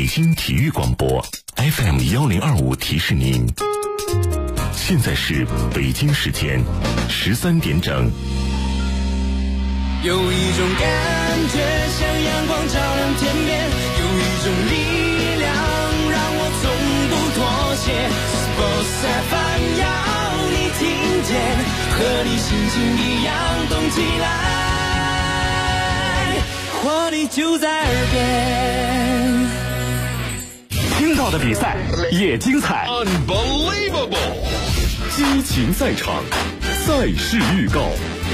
北京体育广播 FM1025提示您，现在是北京时间13点整。 有一种感觉像阳光照亮天边，有一种力量让我从不妥协。Sports FM 要你听见，和你心情一样动起来，活力就在耳边。 听到的比赛也精彩 Unbelievable 激情赛场，赛事预告。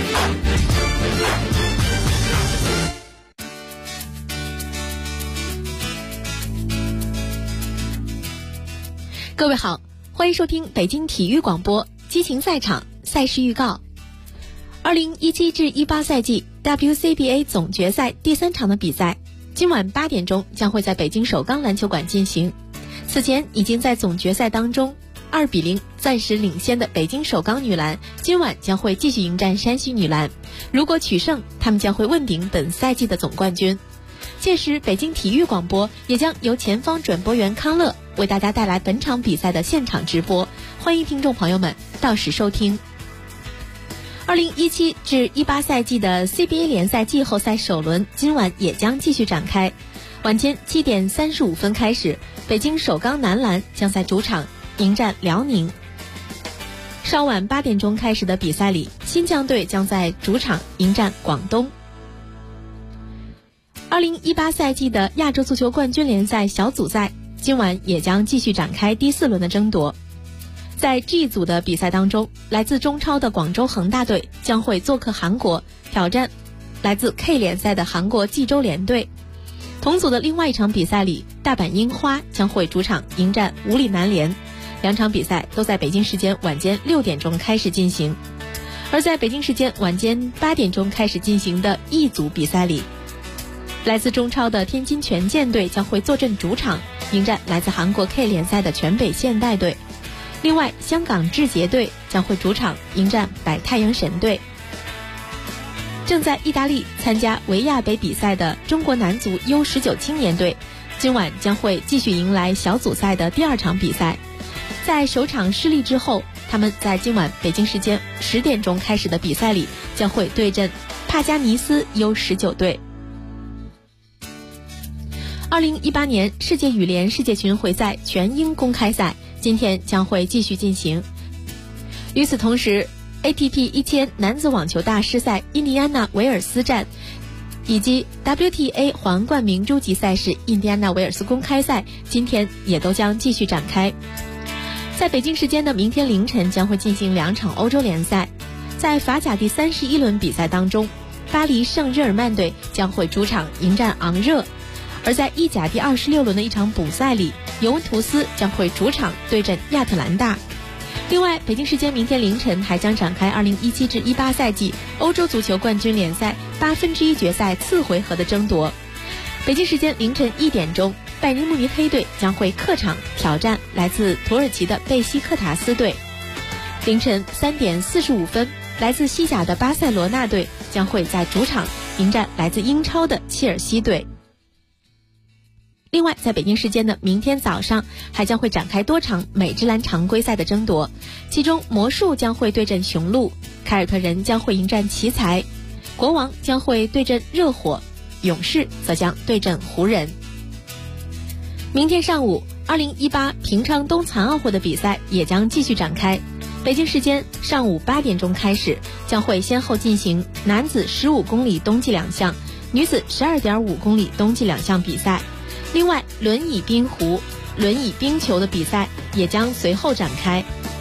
各位好，欢迎收听北京体育广播激情赛场赛事预告。2017至18赛季 WCBA 总决赛第3场的比赛，今晚8点钟将会在北京首钢篮球馆进行。此前已经在总决赛当中2-0暂时领先的北京首钢女篮，今晚将会继续迎战山西女篮。如果取胜，他们将会问鼎本赛季的总冠军。届时，北京体育广播也将由前方转播员康乐为大家带来本场比赛的现场直播，欢迎听众朋友们到时收听。2017至18赛季的 CBA 联赛季后赛首轮今晚也将继续展开。晚间7点35分开始，北京首钢男篮将在主场迎战辽宁。稍晚8点钟开始的比赛里，新疆队将在主场迎战广东。2018赛季的亚洲足球冠军联赛小组赛今晚也将继续展开第4轮的争夺。在 G 组的比赛当中，来自中超的广州恒大队将会做客韩国，挑战来自 K 联赛的韩国济州联队。同组的另外一场比赛里，大阪樱花将会主场迎战武里南联。两场比赛都在北京时间晚间6点钟开始进行。而在北京时间晚间8点钟开始进行的 E 组比赛里，来自中超的天津权健队将会坐镇主场迎战来自韩国 K 联赛的全北现代队。另外，香港志杰队将会主场迎战百太阳神队。正在意大利参加维亚杯比赛的中国男足 U19 青年队今晚将会继续迎来小组赛的第2场比赛。在首场失利之后，他们在今晚北京时间10点钟开始的比赛里将会对阵帕加尼斯 U19 队。2018年世界羽联世界巡回赛全英公开赛今天将会继续进行。与此同时， ATP 1000男子网球大师赛印第安纳维尔斯站以及 WTA 皇冠明珠级赛事印第安纳维尔斯公开赛今天也都将继续展开。在北京时间的明天凌晨将会进行2场欧洲联赛。在法甲第31轮比赛当中，巴黎圣日耳曼队将会主场迎战昂热。而在意甲第26轮的一场补赛里，尤文图斯将会主场对阵亚特兰大。另外，北京时间明天凌晨还将展开2017至18赛季欧洲足球冠军联赛1/8决赛次回合的争夺。北京时间凌晨1点钟，拜仁慕尼黑队将会客场挑战来自土耳其的贝西克塔斯队。凌晨3点45分，来自西甲的巴塞罗那队将会在主场迎战来自英超的切尔西队。另外，在北京时间的明天早上还将会展开多场美职篮常规赛的争夺，其中魔术将会对阵雄鹿，凯尔特人将会迎战奇才，国王将会对阵热火，勇士则将对阵湖人。明天上午2018平昌冬残奥会的比赛也将继续展开。北京时间上午8点钟开始，将会先后进行男子15公里冬季2项，女子12.5公里冬季2项比赛。另外，轮椅冰壶、轮椅冰球的比赛也将随后展开。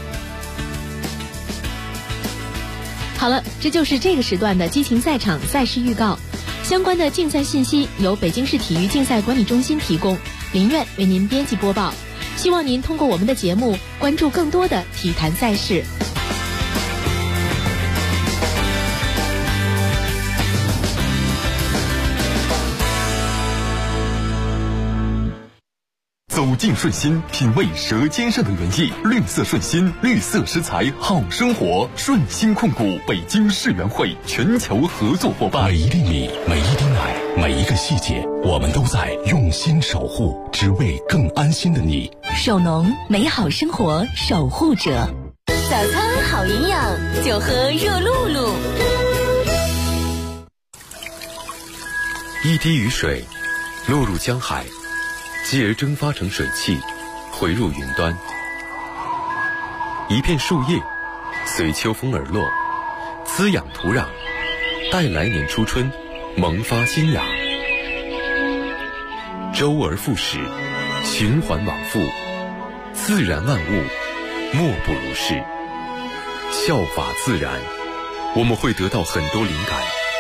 好了，这就是这个时段的激情赛场赛事预告。相关的竞赛信息由北京市体育竞赛管理中心提供，林苑为您编辑播报。希望您通过我们的节目关注更多的体坛赛事。 走进顺心，品味舌尖上的原意。绿色顺心，绿色食材好生活。顺心控股北京世园会全球合作伙伴。 每一粒米，每一滴奶，每一个细节，我们都在用心守护，只为更安心的你。 守农，美好生活守护者。早餐好营养，就喝热露露。 一滴雨水落入江海，继而蒸发成水汽，回入云端。一片树叶随秋风而落，滋养土壤，待来年初春萌发新芽。周而复始，循环往复，自然万物莫不如是。效法自然，我们会得到很多灵感。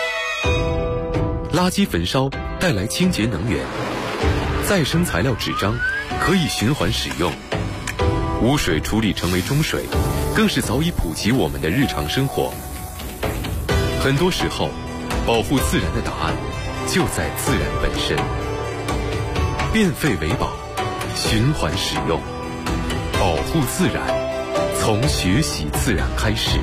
垃圾焚烧带来清洁能源，再生材料纸张可以循环使用，污水处理成为中水，更是早已普及我们的日常生活。很多时候，保护自然的答案就在自然本身。变废为宝，循环使用，保护自然，从学习自然开始。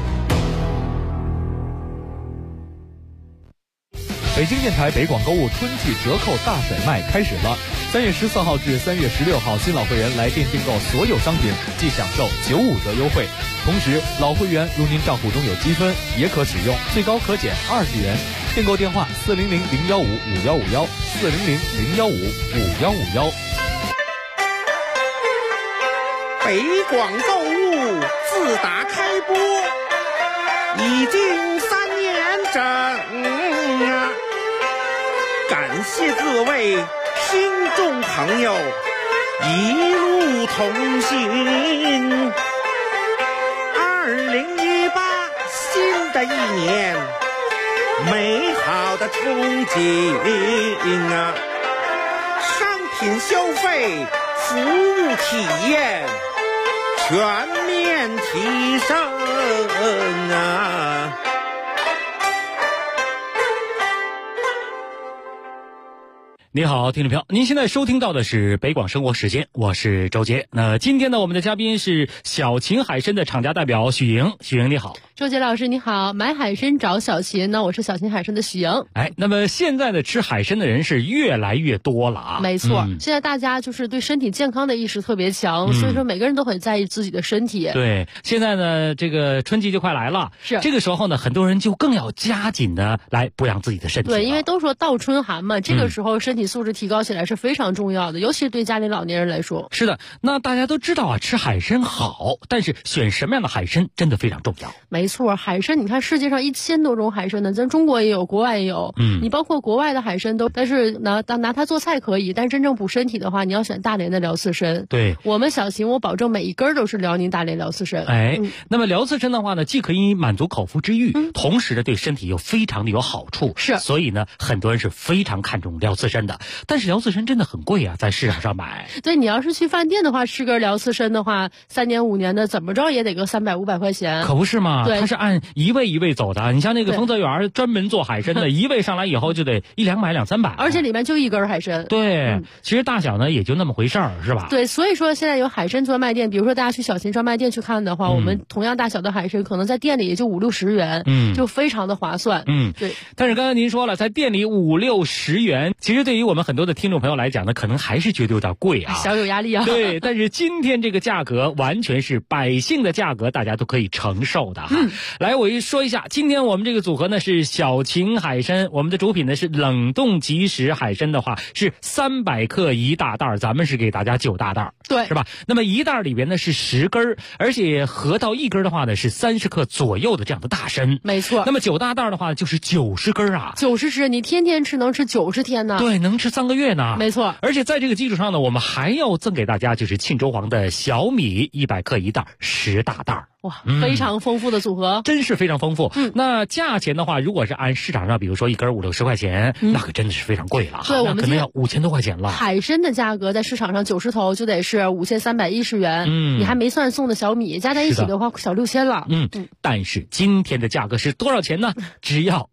北京电台北广购物春季折扣大甩卖开始了，3月14号至3月16号，新老会员来店订购所有商品即享受95折优惠。同时，老会员如您账户中有积分，也可使用，最高可减20元。订购电话400-015-5151，400-015-5151。 北广购物自打开播已经3年整啊，感谢各位听众朋友一路同行。2018新的一年，美好的憧憬啊，商品消费，服务体验全面提升啊！ 你好，听众朋友，您现在收听到的是北广生活时间，我是周杰。那今天呢，我们的嘉宾是小秦海参的厂家代表许莹。许莹你好。 周杰老师你好，买海参找小秦呢，我是小秦海参的许莹。 那么现在的吃海参的人是越来越多了啊。 没错，现在大家就是对身体健康的意识特别强，所以说每个人都很在意自己的身体。 对，现在呢，这个春季就快来了， 是这个时候呢，很多人就更要加紧的来补养自己的身体。 对，因为都说倒春寒嘛，这个时候身体素质提高起来是非常重要的，尤其是对家里老年人来说。 是的，那大家都知道啊，吃海参好，但是选什么样的海参真的非常重要。 没错，海参你看世界上1000多种海参呢，咱中国也有，国外也有。你包括国外的海参都，但是拿它做菜可以，但真正补身体的话，你要选大连的辽刺参。 对， 我们小秦我保证每一根都是辽宁大连辽刺参。 那么辽刺参的话呢，既可以满足口腹之欲，同时呢对身体又非常的有好处。 是， 所以呢很多人是非常看重辽刺参的。但是辽刺参真的很贵啊，在市场上买。 对，你要是去饭店的话，吃根辽刺参的话，3年5年的怎么着也得个300、500块钱。 可不是嘛？ 对， 它是按一位一位走的。你像那个丰泽园专门做海参的，一位上来以后就得100-200、300， 而且里面就一根海参。 对，其实大小呢也就那么回事儿，是吧？ 对，所以说现在有海参专卖店，比如说大家去小秦专卖店去看的话，我们同样大小的海参可能在店里也就50-60元，就非常的划算。对。 但是刚才您说了，在店里50-60元，其实对于我们很多的听众朋友来讲呢，可能还是觉得有点贵啊， 小有压力啊。 对，但是今天这个价格完全是百姓的价格，大家都可以承受的哈。来，我说一下，今天我们这个组合呢是小秦海参，我们的主品呢是冷冻即食海参的话是300克1大袋，咱们是给大家9大袋， 对， 是吧？那么一袋里边呢是10根，而且合到一根的话呢是30克左右的这样的大参。 没错。 那么9大袋的话就是90根啊 ，90只，你天天吃能吃90天呢。 对，能吃3个月呢。 没错。 而且在这个基础上呢，我们还要赠给大家就是庆州黄的小米100克1袋10大袋。 哇，非常丰富的组合， 真是非常丰富。那价钱的话，如果是按市场上，比如说一根50-60块钱，那可真的是非常贵了。 对，我们可能要5000多块钱了。 海参的价格在市场上90头就得是5310元，你还没算送的小米，加在一起的话小6000了。 但是今天的价格是多少钱呢？只要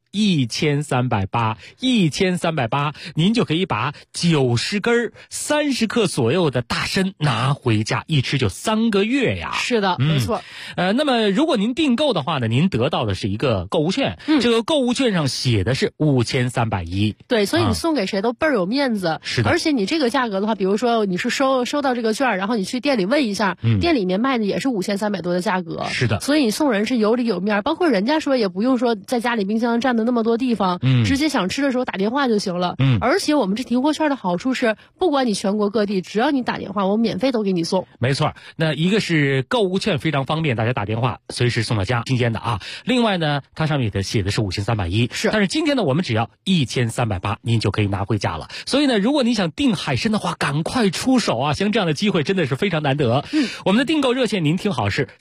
1380，1380，您就可以把90根30克左右的大参拿回家，一吃就3个月呀。 是的，没错。 那么如果您订购的话呢，您得到的是一个购物券，这个购物券上写的是5310。 对，所以你送给谁都倍儿有面子。 是的。 而且你这个价格的话，比如说你是收到这个券，然后你去店里问一下，店里面卖的也是5300多的价格。 是的。 所以你送人是有理有面，包括人家说也不用说在家里冰箱占的那么多地方，直接想吃的时候打电话就行了。而且我们这提货券的好处是，不管你全国各地，只要你打电话，我们免费都给你送。 没错，那一个是购物券非常方便，大家打电话随时送到家，新鲜的啊。另外呢，它上面写的是5310， 是。 但是今天呢，我们只要1380，您就可以拿回家了。所以呢，如果你想订海参的话，赶快出手啊！像这样的机会真的是非常难得。我们的订购热线您听好是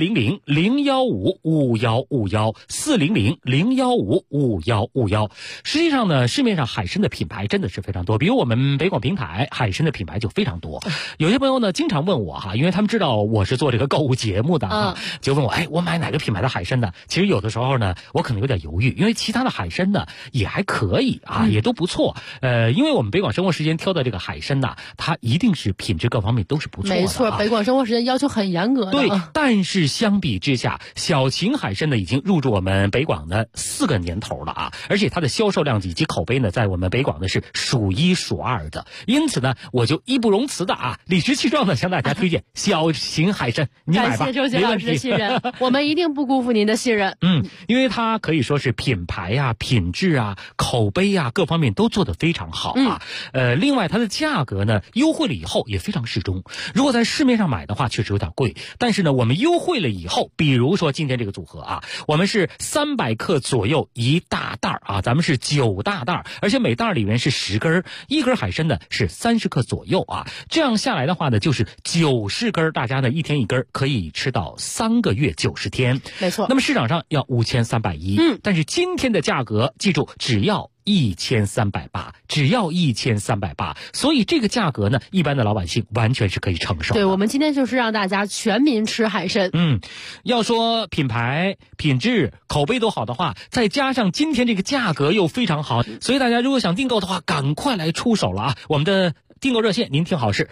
400-015-5151，400-015-5151。实际上呢，市面上海参的品牌真的是非常多，比如我们北广平台海参的品牌就非常多。有些朋友呢经常问我哈，因为他们知道我是做这个购物节目的就问我，我买哪个品牌的海参呢？其实有的时候呢，我可能有点犹豫，因为其他的海参呢也还可以啊，也都不错。因为我们北广生活时间挑的这个海参呢，它一定是品质各方面都是不错的。 没错，北广生活时间要求很严格的。 对，但是相比之下，小秦海参呢已经入驻我们北广的4个年头了啊，而且它的销售量以及口碑呢，在我们北广呢是数1数2的。因此呢，我就义不容辞的理直气壮的向大家推荐小秦海参，你买吧。 感谢周杰老师的信任，我们一定不辜负您的信任。 因为它可以说是品牌啊、品质啊、口碑啊各方面都做得非常好啊。另外它的价格呢优惠了以后也非常适中。如果在市面上买的话，确实有点贵，但是呢，我们优惠了以后，比如说今天这个组合啊，我们是300克左右一大袋啊，咱们是9大袋，而且每袋里面是10根，一根海参呢是30克左右啊。这样下来的话呢，就是90根，大家呢一天一根，可以吃到3个月90天。 没错。 那么市场上要5310，但是今天的价格记住只要1380，只要1380，所以这个价格呢，一般的老百姓完全是可以承受的。 对，我们今天就是让大家全民吃海参。 要说品牌、品质、口碑都好的话，再加上今天这个价格又非常好，所以大家如果想订购的话，赶快来出手了啊！我们的订购热线您听好是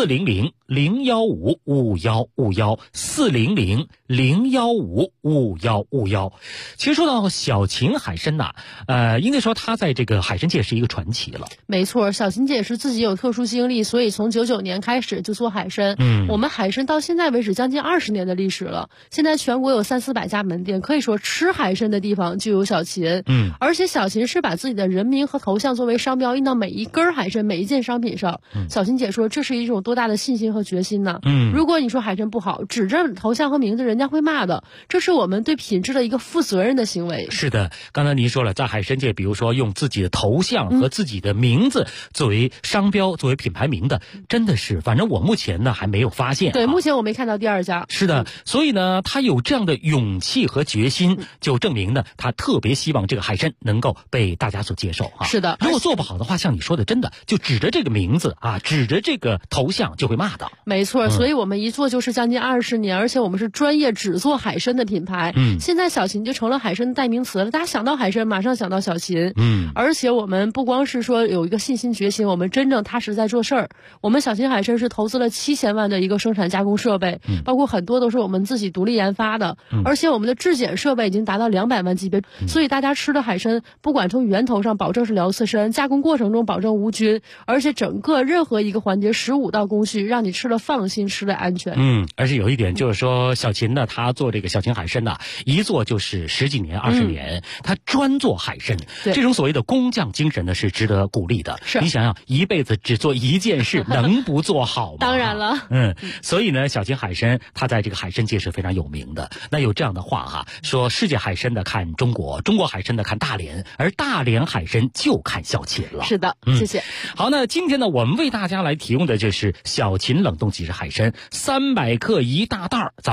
400-015-5151，400-015-5151。其实说到小秦海参呐，应该说它在这个海参界是一个传奇了。 没错，小秦姐是自己有特殊经历，所以从99年开始就做海参。我们海参到现在为止将近20年的历史了，现在全国有300-400家门店，可以说吃海参的地方就有小秦。而且小秦是把自己的人名和头像作为商标印到每一根海参、每一件商品上。小秦姐说，这是一种多大的信心和决心呢？如果你说海参不好，指着头像和名字，人家会骂的。这是我们对品质的一个负责任的行为。 是的，刚才您说了，在海参界，比如说用自己的头像和自己的名字作为商标、作为品牌名的，真的是，反正我目前呢还没有发现。 对，目前我没看到第二家。 是的，所以呢，他有这样的勇气和决心，就证明呢，他特别希望这个海参能够被大家所接受啊。 是的， 如果做不好的话，像你说的，真的就指着这个名字指着这个头像就会骂的。 没错，所以我们一做就是将近20年，而且我们是专业只做海参的品牌。现在小秦就成了海参的代名词了，大家想到海参马上想到小秦。而且我们不光是说有一个信心决心，我们真正踏实在做事儿。我们小秦海参是投资了7000万的一个生产加工设备，包括很多都是我们自己独立研发的，而且我们的质检设备已经达到200万级别，所以大家吃的海参不管从源头上保证是辽刺参，加工过程中保证无菌，而且整个任何一个环节15道工序，让你吃了放心，吃了安全。 而且有一点就是说，小秦呢，他做这个小秦海参呢，一做就是10几年、20年，他专做海参，这种所谓的工匠精神呢，是值得鼓励的。你想想，一辈子只做一件事，能不做好吗？ 当然了。 所以呢，小秦海参他在这个海参界是非常有名的。那有这样的话说世界海参的看中国，中国海参的看大连，而大连海参就看小秦了。 是的，谢谢。 好，那今天呢，我们为大家来提供的就是小秦冷冻即食海参，300克一大袋，咱们是9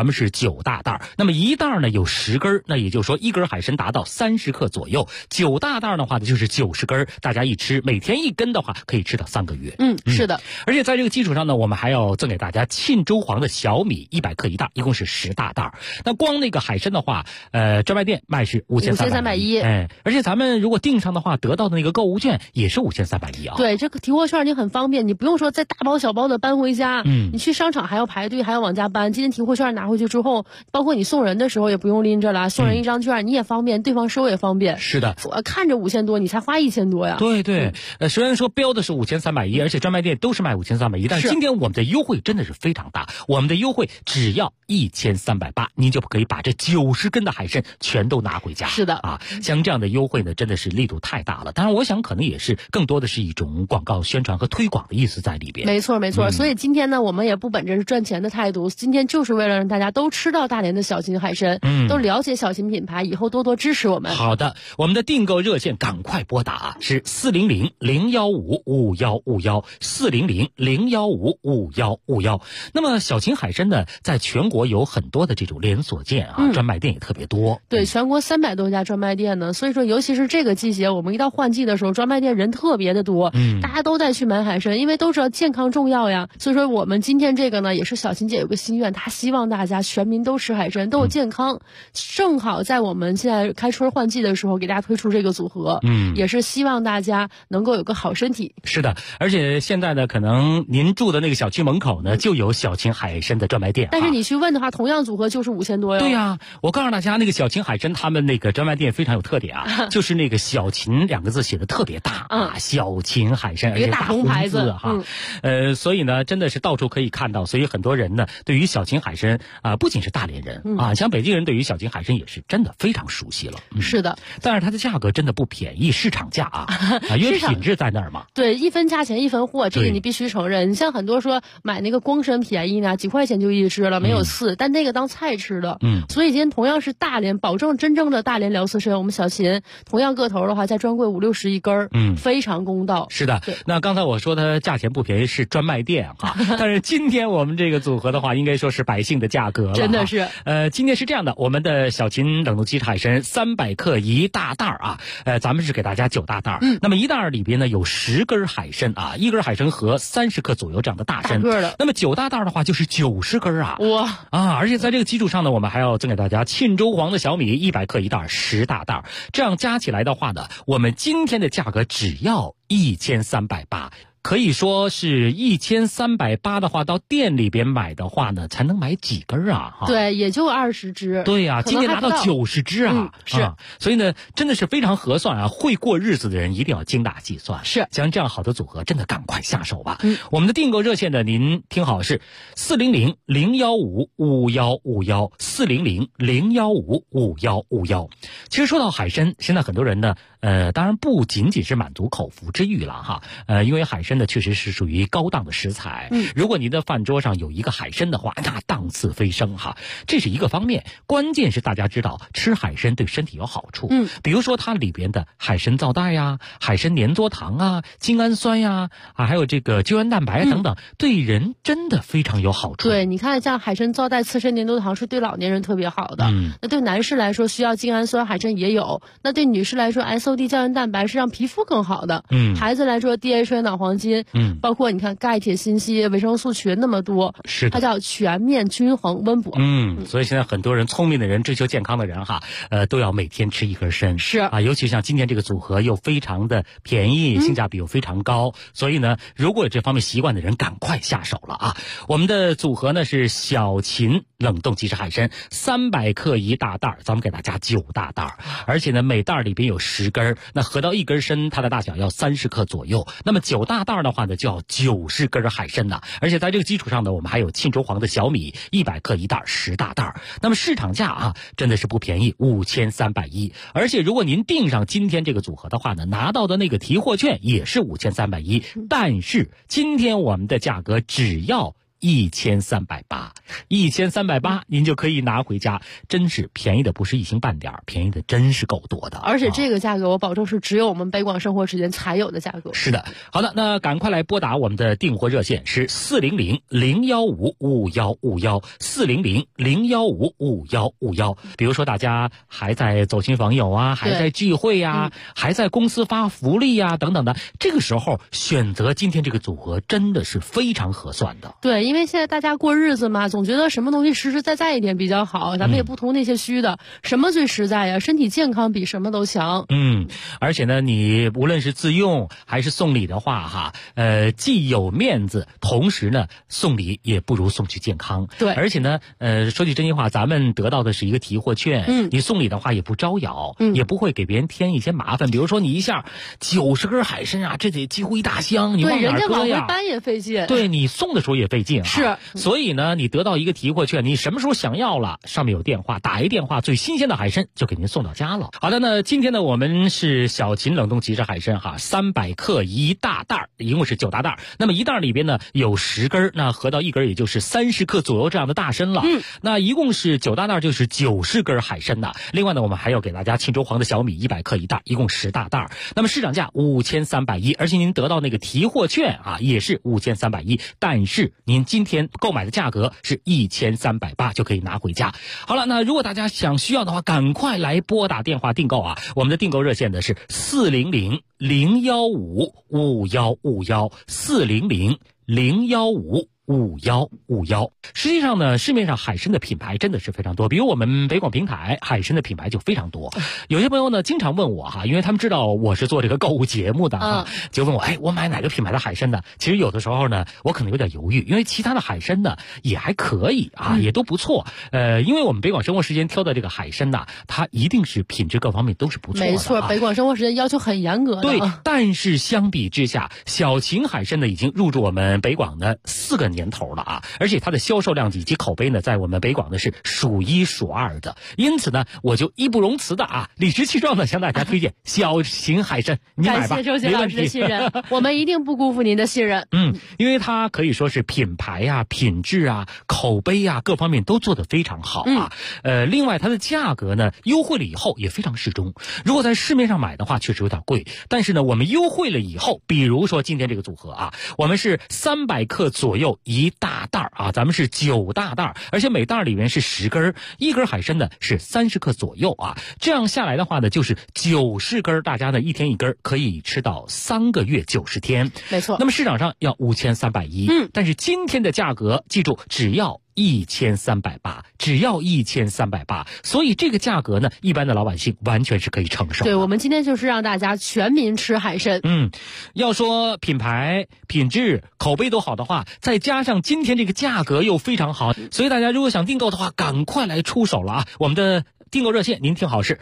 9大袋，那么一袋呢有10根，那也就是说一根海参达到30克左右，9大袋的话呢就是90根，大家一吃每天1根的话可以吃到3个月。 是的。 而且在这个基础上呢，我们还要赠给大家沁州黄的小米100克一袋，一共是10大袋。那光那个海参的话，专卖店卖是5310，而且咱们如果订上的话，得到的那个购物券也是5310啊。 对，这个提货券你很方便，你不用说再大包小包的搬回家，你去商场还要排队，还要往家搬。今天提货券拿回去之后，包括你送人的时候也不用拎着了，送人一张券你也方便，对方收也方便。 是的， 看着5000多，你才花1000多呀。 对对，虽然说标的是5310，而且专卖店都是卖5310，但是今天我们的优惠真的是非常大，我们的优惠只要1380，您就可以把这90根的海参全都拿回家。 是的啊，像这样的优惠呢，真的是力度太大了。当然，我想可能也是更多的是一种广告宣传和推广的意思在里边。 没错没错，所以今天呢，我们也不本着是赚钱的态度，今天就是为了让大家都吃到大连的小秦海参，都了解小秦品牌，以后多多支持我们。 好的，我们的订购热线赶快拨打是400-015-5151，400-015-5151。那么小秦海参呢，在全国有很多的这种连锁店啊，专卖店也特别多。 对，全国300多家专卖店呢，所以说尤其是这个季节，我们一到换季的时候，专卖店人特别的多，大家都在去买海参，因为都知道健康重要呀。所以说我们今天这个呢，也是小秦姐有个心愿，她希望大家全民都吃海参，都有健康。正好在我们现在开春换季的时候，给大家推出这个组合，也是希望大家能够有个好身体。 是的，而且现在呢，可能您住的那个小区门口呢，就有小秦海参的专卖店。 但是你去问的话，同样组合就是5000多哟。 对呀，我告诉大家，那个小秦海参他们那个专卖店非常有特点啊，就是那个小秦2个字写的特别大啊，小秦海参，而且大红字哈，所以呢，真的是到处可以看到，所以很多人呢，对于小秦海参不仅是大连人啊，像北京人对于小秦海参也是真的非常熟悉了。 是的， 但是它的价格真的不便宜，市场价啊，因为品质在那儿嘛。 对，一分价钱一分货，这个你必须承认。你像很多说买那个光参便宜呢，几块钱就一只了，没有刺，但那个当菜吃的。所以今天同样是大连，保证真正的大连辽刺参，我们小秦同样个头的话，在专柜50-60一根，非常公道。 是的，那刚才我说它价钱不便宜是专卖店哈，但是今天我们这个组合的话，应该说是百姓的价格了。 真的是。 今天是这样的，我们的小秦冷冻鸡海参300克一大袋啊，咱们是给大家9大袋。那么一袋里边呢有10根海参啊，一根海参和30克左右这样的大参。那么9大袋的话就是90根啊。 哇啊！而且在这个基础上呢，我们还要赠给大家沁州黄的小米100克一袋，10大袋。这样加起来的话呢，我们今天的价格只要1380。可以说是1380的话，到店里边买的话呢，才能买几根啊？ 对，也就20只。 对呀，今天拿到90只啊！ 是， 所以呢，真的是非常合算啊！会过日子的人一定要精打细算。 是， 像这样好的组合，真的赶快下手吧。我们的订购热线呢，您听好是400-015-5151，400-015-5151。其实说到海参，现在很多人呢，当然不仅仅是满足口腹之欲了哈，因为海参呢确实是属于高档的食材，如果您的饭桌上有一个海参的话，那档次飞升哈，这是一个方面。关键是大家知道吃海参对身体有好处，比如说它里边的海参皂带呀、海参粘唑糖啊、精氨酸呀还有这个胶原蛋白等等，对人真的非常有好处。 对，你看像海参皂带、刺参粘唑糖是对老年人特别好的，那对男士来说需要精氨酸，海参也有；那对女士来说 SOD 胶原蛋白是让皮肤更好的，孩子来说 DHA 脑黄金，包括你看钙、铁、锌、硒、维生素群那么多， 是的， 它叫全面均衡温补。 所以现在很多人聪明的人、追求健康的人哈，都要每天吃一根参。 是啊，尤其像今天这个组合又非常的便宜，性价比又非常高，所以呢，如果有这方面习惯的人，赶快下手了啊！我们的组合呢是小秦冷冻即食海参300克一大袋，咱们给大家9大袋，而且呢每袋里边有10根，那合到一根参，它的大小要30克左右。那么9大袋的话呢，就要90根海参呢，而且在这个基础上呢，我们还有沁州黄的小米100克一袋，10大袋。那么市场价啊，真的是不便宜，5310。而且如果您订上今天这个组合的话呢，拿到的那个提货券也是5310。但是今天我们的价格只要 1380，1380，您就可以拿回家，真是便宜的不是一星半点，便宜的真是够多的。 而且这个价格我保证是只有我们北广生活时间才有的价格。 是的，好的，那赶快来拨打我们的订货热线是400-015-5151，400-015-5151。比如说大家还在走亲访友啊，还在聚会啊，还在公司发福利啊等等的，这个时候选择今天这个组合真的是非常合算的。 对，因为现在大家过日子嘛，总觉得什么东西实实在在一点比较好，咱们也不图那些虚的，什么最实在呀？身体健康比什么都强。 而且呢，你无论是自用还是送礼的话既有面子，同时呢送礼也不如送去健康。 对， 而且呢说句真心话，咱们得到的是一个提货券，你送礼的话也不招摇，也不会给别人添一些麻烦。比如说你一下90根海参啊，这得几乎一大箱，你往哪搁呀？ 对，人家往回搬也费劲。 对，你送的时候也费劲是。 所以呢，你得到一个提货券，你什么时候想要了，上面有电话，打一电话，最新鲜的海参就给您送到家了。好的，那今天呢，我们是小秦冷冻即食海参300克一大袋，一共是9大袋。那么一袋里边呢有10根，那合到一根也就是30克左右这样的大参了。那一共是9大袋，就是90根海参的。另外呢，我们还要给大家沁州黄的小米100克一袋，一共10大袋。那么市场价5310，而且您得到那个提货券也是5310，但是您今天购买的价格是1380就可以拿回家。好了，那如果大家需要的话，赶快来拨打电话订购我们的订购热线的是400-015-5151，400-015-5151。实际上呢，市面上海参的品牌真的是非常多，比如我们北广平台海参的品牌就非常多。有些朋友呢经常问我因为他们知道我是做这个购物节目的就问我我买哪个品牌的海参呢？其实有的时候呢我可能有点犹豫，因为其他的海参呢也还可以也都不错。因为我们北广生活时间挑的这个海参呢，它一定是品质各方面都是不错的。 没错，北广生活时间要求很严格的。 对，但是相比之下，小秦海参呢已经入驻我们北广的4个年头了而且它的销售量以及口碑呢，在我们北广呢是数1数2的。因此呢，我就义不容辞的理直气壮的向大家推荐小秦海参，你买吧。 感谢周杰老师的信任，我们一定不辜负您的信任。 因为它可以说是品牌品质口碑各方面都做得非常好另外它的价格呢优惠了以后也非常适中。如果在市面上买的话确实有点贵，但是呢我们优惠了以后，比如说今天这个组合我们是300克左右一大袋咱们是9大袋，而且每袋里面是10根，一根海参呢是30克左右这样下来的话呢，就是90根，大家呢一天一根，可以吃到3个月90天。 没错。 那么市场上要5310，但是今天的价格记住只要1380，只要1380，所以这个价格呢，一般的老百姓完全是可以承受的。 对，我们今天就是让大家全民吃海参。 要说品牌、品质、口碑都好的话，再加上今天这个价格又非常好，所以大家如果想订购的话，赶快来出手了我们的订购热线您听好是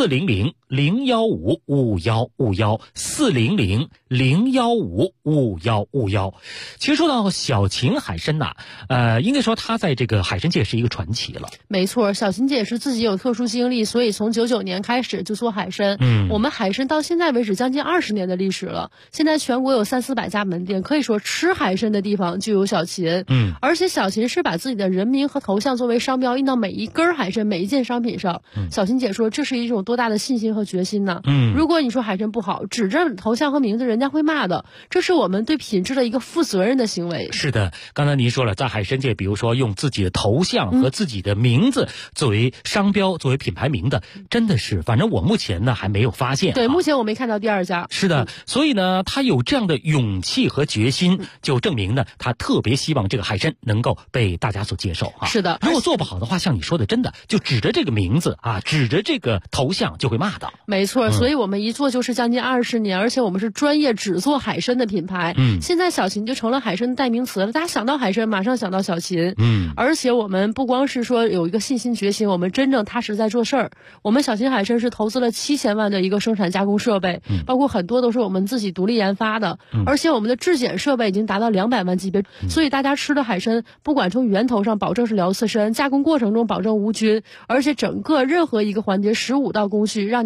400-015-5151，400-015-5151。其实说到小秦海参应该说它在这个海参界是一个传奇了。 没错，小秦姐是自己有特殊经历，所以从99年开始就做海参。我们海参到现在为止将近20年的历史了，现在全国有300-400家门店，可以说吃海参的地方就有小秦。而且小秦是把自己的人名和头像作为商标印到每一根海参每一件商品上。小秦姐说这是一种多大的信心和决心呢？如果你说海参不好，指着头像和名字人家会骂的，这是我们对品质的一个负责任的行为。 是的，刚才您说了，在海参界比如说用自己的头像和自己的名字作为商标作为品牌名的，真的是反正我目前呢还没有发现。 对，目前我没看到第2家。 是的，所以呢他有这样的勇气和决心，就证明呢他特别希望这个海参能够被大家所接受是的， 如果做不好的话，像你说的真的就指着这个名字指着这个头像就会骂的。 没错，所以我们一做就是将近20年，而且我们是专业只做海参的品牌。现在小秦就成了海参的代名词了，大家想到海参马上想到小秦。而且我们不光是说有一个信心决心，我们真正踏实在做事儿。我们小秦海参是投资了7000万的一个生产加工设备，包括很多都是我们自己独立研发的，而且我们的质检设备已经达到200万级别，所以大家吃的海参不管从源头上保证是聊刺参，加工过程中保证无菌，而且整个任何一个环节15道工序让你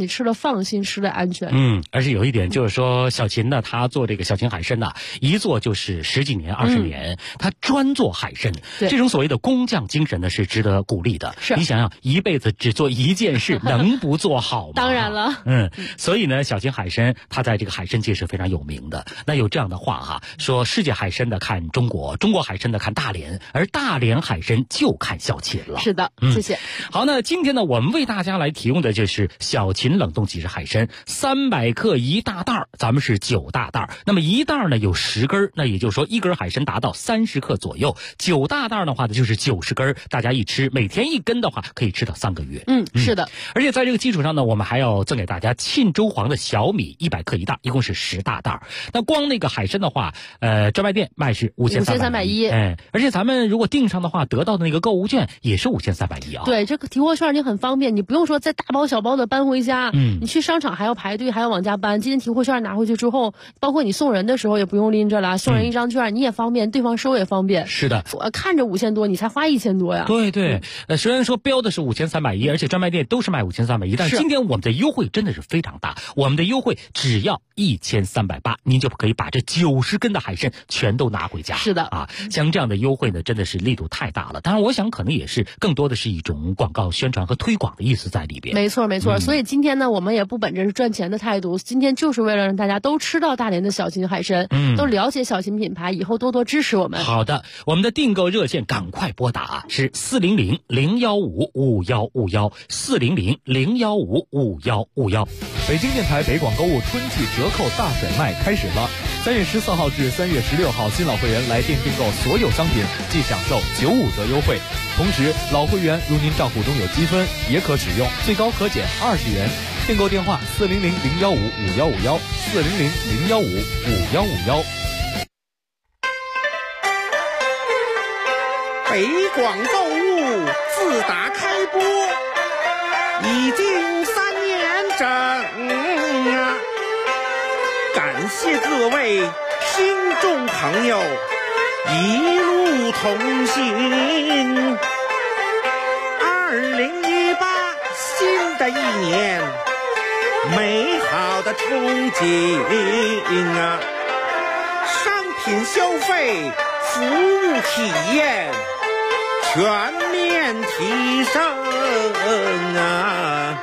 吃了放心，吃了安全。 而且有一点就是说，小秦呢，他做这个小秦海参呢，一做就是10几年、20年，他专做海参。这种所谓的工匠精神呢，是值得鼓励的。 是， 你想想，一辈子只做一件事，能不做好吗？ 当然了。 所以呢，小秦海参他在这个海参界是非常有名的。那有这样的话哈，说世界海参的看中国，中国海参的看大连，而大连海参就看小秦了。 是的，谢谢。 好，那今天呢，我们为大家来提供的就是小秦冷冻即食海参，300克1大袋，咱们是9大袋。那么1袋呢有10根，那也就是说1根海参达到30克左右，9大袋的话呢就是90根，大家一吃，每天1根的话可以吃到3个月。 是的。 而且在这个基础上呢，我们还要赠给大家沁州黄的小米100克1袋，一共是10大袋。那光那个海参的话，专卖店卖是5310，而且咱们如果订上的话，得到的那个购物券也是5310啊。 对，这个提货券你很方便，你不用说再大包小包的搬回家，你去商场还要排队，还要往家搬。今天提货券拿回去之后，包括你送人的时候也不用拎着了，送人一张券你也方便，对方收也方便。 是的， 我看着5000多，你才花1000多呀。 对，虽然说标的是5310，而且专卖店都是卖5310，但是今天我们的优惠真的是非常大，我们的优惠只要1380，您就可以把这90根的海参全都拿回家。 是的啊，像这样的优惠呢，真的是力度太大了。当然，我想可能也是更多的是一种广告宣传和推广的意思在里边。 没错，所以今天呢，我们也不本着是赚钱的态度，今天就是为了让大家都吃到大连的小秦海参，都了解小秦品牌，以后多多支持我们。 好的，我们的订购热线赶快拨打是400-015-5151，400-015-5151。 北京电台北广购物春季折扣大甩卖开始了，3月14号至3月16号，新老会员来店订购所有商品即享受95折优惠。同时，老会员如您账户中有积分，也可使用，最高可减20元。订购电话400-015-5151，400-015-5151。 北广购物自打开播已经3年整啊！感谢各位听众朋友一路同行。2018新的一年，美好的憧憬啊！商品消费，服务体验全面提升啊！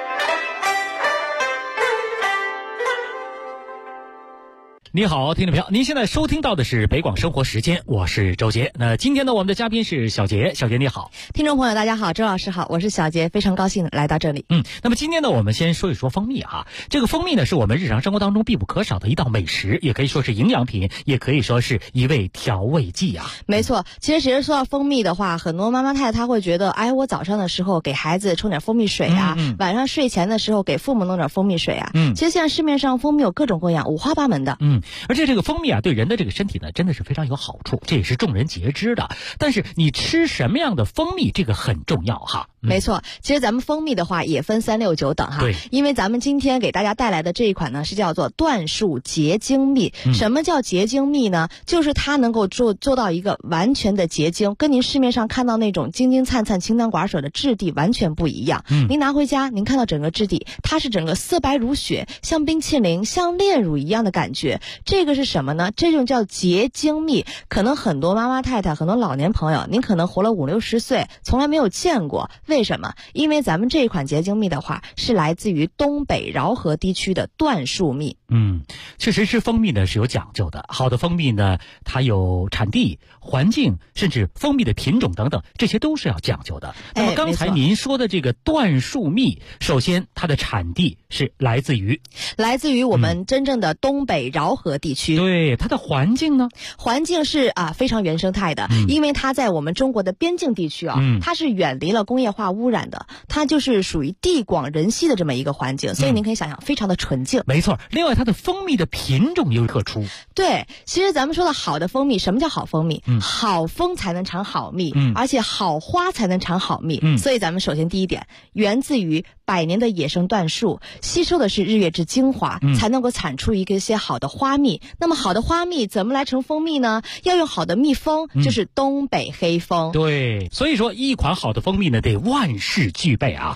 你好，听众朋友，您现在收听到的是北广生活时间，我是周杰。那今天呢，我们的嘉宾是小杰，小杰你好。 听众朋友大家好，周老师好，我是小杰，非常高兴来到这里。 那么今天呢，我们先说一说蜂蜜哈。这个蜂蜜呢，是我们日常生活当中必不可少的一道美食，也可以说是营养品，也可以说是一味调味剂啊。 没错，其实说到蜂蜜的话，很多妈妈太太她会觉得，哎，我早上的时候给孩子冲点蜂蜜水啊，晚上睡前的时候给父母弄点蜂蜜水啊。其实现在市面上蜂蜜有各种各样，五花八门的。 而且这个蜂蜜啊，对人的这个身体呢，真的是非常有好处，这也是众人皆知的。但是你吃什么样的蜂蜜，这个很重要哈。 没错，其实咱们蜂蜜的话也分3、6、9等哈。 对， 因为咱们今天给大家带来的这一款呢，是叫做椴树结晶蜜。什么叫结晶蜜呢？就是它能够做到一个完全的结晶，跟您市面上看到那种晶晶灿灿、清汤寡水的质地完全不一样。您拿回家，您看到整个质地，它是整个色白如雪，像冰淇淋、像炼乳一样的感觉。这个是什么呢？这种叫结晶蜜。可能很多妈妈太太、很多老年朋友，您可能活了50、60岁，从来没有见过。为什么？因为咱们这一款结晶蜜的话，是来自于东北饶河地区的椴树蜜。 确实吃蜂蜜呢是有讲究的。好的蜂蜜呢，它有产地、环境，甚至蜂蜜的品种等等，这些都是要讲究的。那么刚才您说的这个椴树蜜，首先它的产地是来自于我们真正的东北饶河地区。对，它的环境呢？ 环境是非常原生态的，因为它在我们中国的边境地区它是远离了工业化污染的，它就是属于地广人稀的这么一个环境，所以您可以想象非常的纯净。 没错，另外它的蜂蜜的品种又特殊。 对，其实咱们说的好的蜂蜜，什么叫好蜂蜜？好蜂才能产好蜜，而且好花才能产好蜜。所以咱们首先第一点，源自于100年的野生椴树，吸收的是日月之精华，才能够产出一些好的花蜜。那么好的花蜜怎么来成蜂蜜呢？要用好的蜜蜂，就是东北黑蜂。 对，所以说一款好的蜂蜜呢，得万事俱备啊。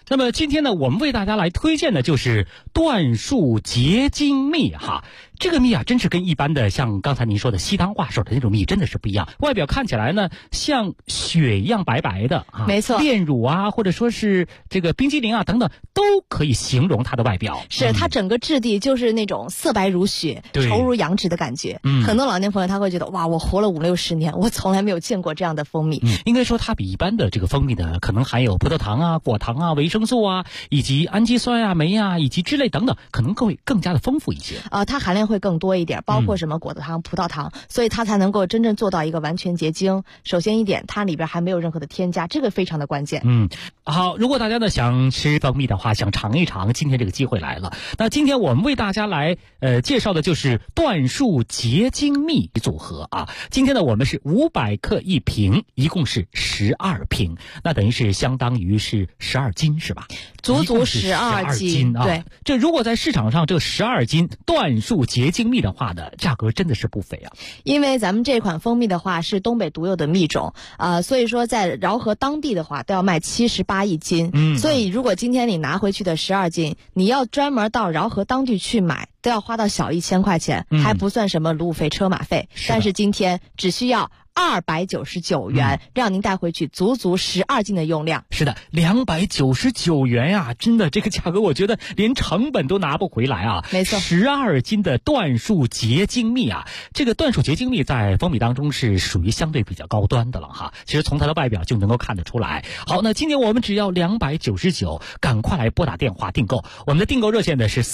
那么今天呢，我们为大家来推荐的就是椴树结晶蜜哈。这个蜜啊，真是跟一般的像刚才您说的西单挂手的那种蜜真的是不一样。外表看起来呢，像雪一样白白的啊， 没错， 炼乳啊，或者说是这个冰激凌啊等等，都可以形容它的外表。 是它整个质地就是那种色白如雪、稠如羊脂的感觉。很多老年朋友他会觉得哇，我活了50-60年，我从来没有见过这样的蜂蜜。 应该说它比一般的这个蜂蜜呢，可能含有葡萄糖啊、果糖啊、维生素啊，以及氨基酸啊、酶啊，以及脂类等等，可能会更加的丰富一些。 它含量会更多一点，包括什么果糖、葡萄糖，所以它才能够真正做到一个完全结晶。首先一点，它里边还没有任何的添加，这个非常的关键。 好，如果大家呢想吃蜂蜜的话，想尝一尝，今天这个机会来了。那今天我们为大家来介绍的就是椴树结晶蜜组合啊。今天呢我们是500克1瓶，一共是12瓶，那等于是相当于是12斤是吧？ 足足12斤啊！ 对， 这如果在市场上这12斤椴树结晶蜜的话呢，价格真的是不菲啊。 因为咱们这款蜂蜜的话是东北独有的蜜种所以说在饶河当地的话都要卖78一斤。所以如果今天你拿回去的12斤，你要专门到饶河当地去买，都要花到小1000块钱，还不算什么路费、车马费。但是今天只需要299元，让您带回去足足12斤的用量。 是的，299元呀，真的这个价格我觉得连成本都拿不回来啊。 没错 ，12斤的椴树结晶蜜啊，这个椴树结晶蜜在蜂蜜当中是属于相对比较高端的了哈。其实从它的外表就能够看得出来。好，那今天我们只要299，赶快来拨打电话订购。我们的订购热线呢是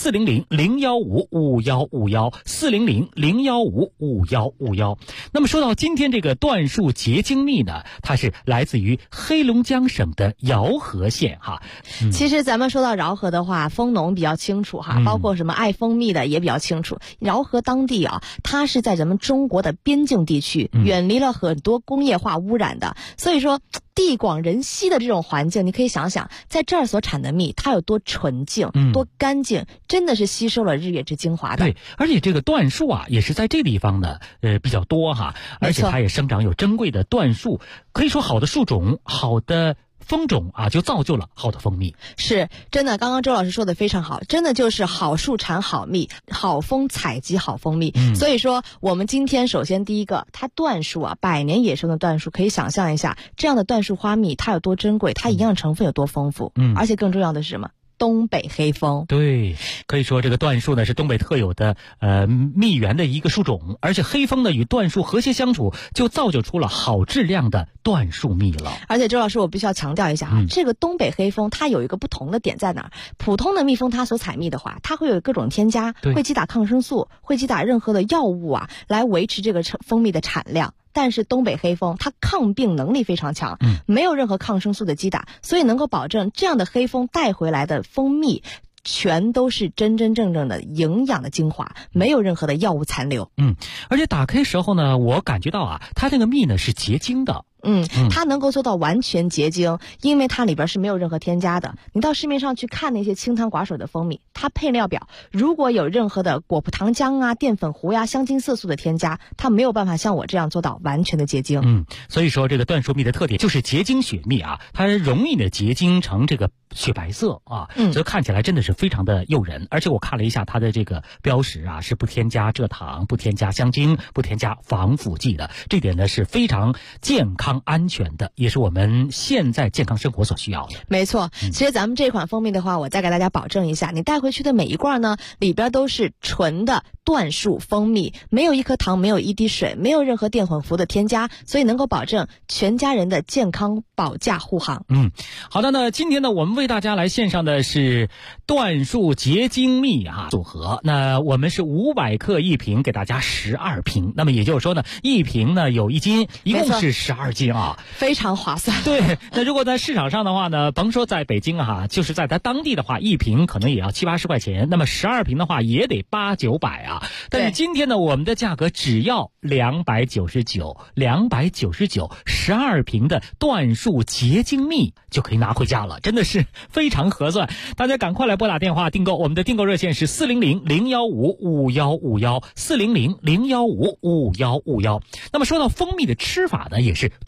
400-015-5151，400-015-5151。那么说到今天这个椴树结晶蜜呢，它是来自于黑龙江省的饶河县哈。 其实咱们说到饶河的话，蜂农比较清楚哈，包括什么爱蜂蜜的也比较清楚。饶河当地啊，它是在咱们中国的边境地区，远离了很多工业化污染的，所以说地广人稀的这种环境，你可以想想在这儿所产的蜜它有多纯净、多干净，真的是吸收了日月之精华的。 对，而且这个椴树啊也是在这地方呢比较多哈，而且它也生长有珍贵的椴树，可以说好的树种、好的蜂种啊，就造就了好的蜂蜜。 是真的，刚刚周老师说的非常好，真的就是好树产好蜜，好蜂采集好蜂蜜。所以说我们今天首先第一个，它椴树啊，100年野生的椴树，可以想象一下这样的椴树花蜜它有多珍贵，它营养成分有多丰富。而且更重要的是什么？东北黑蜂。 对，可以说这个椴树呢是东北特有的蜜源的一个树种，而且黑蜂呢与椴树和谐相处，就造就出了好质量的椴树蜜了。 而且周老师，我必须要强调一下这个东北黑蜂它有一个不同的点在哪儿？普通的蜜蜂它所采蜜的话，它会有各种添加，会击打抗生素，会击打任何的药物啊，来维持这个蜂蜜的产量。但是东北黑蜂它抗病能力非常强，没有任何抗生素的击打，所以能够保证这样的黑蜂带回来的蜂蜜全都是真真正正的营养的精华，没有任何的药物残留。 而且打开时候呢，我感觉到啊，它这个蜜呢是结晶的。 它能够做到完全结晶，因为它里边是没有任何添加的。你到市面上去看那些清汤寡水的蜂蜜，它配料表如果有任何的果葡糖浆啊、淀粉糊呀、香精色素的添加，它没有办法像我这样做到完全的结晶。 所以说这个椴树蜜的特点就是结晶雪蜜啊，它容易的结晶成这个雪白色啊，所以看起来真的是非常的诱人。而且我看了一下它的这个标识啊，是不添加蔗糖、不添加香精、不添加防腐剂的，这点呢是非常健康安全的，也是我们现在健康生活所需要的。 没错，其实咱们这款蜂蜜的话，我再给大家保证一下，你带回去的每一罐呢，里边都是纯的椴树蜂蜜，没有一颗糖，没有一滴水，没有任何淀粉糊的添加，所以能够保证全家人的健康保驾护航。 好的，那今天呢，我们为大家来献上的是椴树结晶蜜组合。那我们是500克1瓶，给大家12瓶。那么也就是说呢，一瓶呢有1斤，一共是12斤啊， 非常划算。 对，那如果在市场上的话呢，甭说在北京啊，就是在它当地的话，一瓶可能也要70-80块钱，那么12瓶的话也得800-900啊。但是今天呢，我们的价格只要299，12瓶的椴树结晶蜜就可以拿回家了，真的是非常合算。大家赶快来拨打电话订购，我们的订购热线是400-015-5151，400-015-5151。那么说到蜂蜜的吃法呢，也是多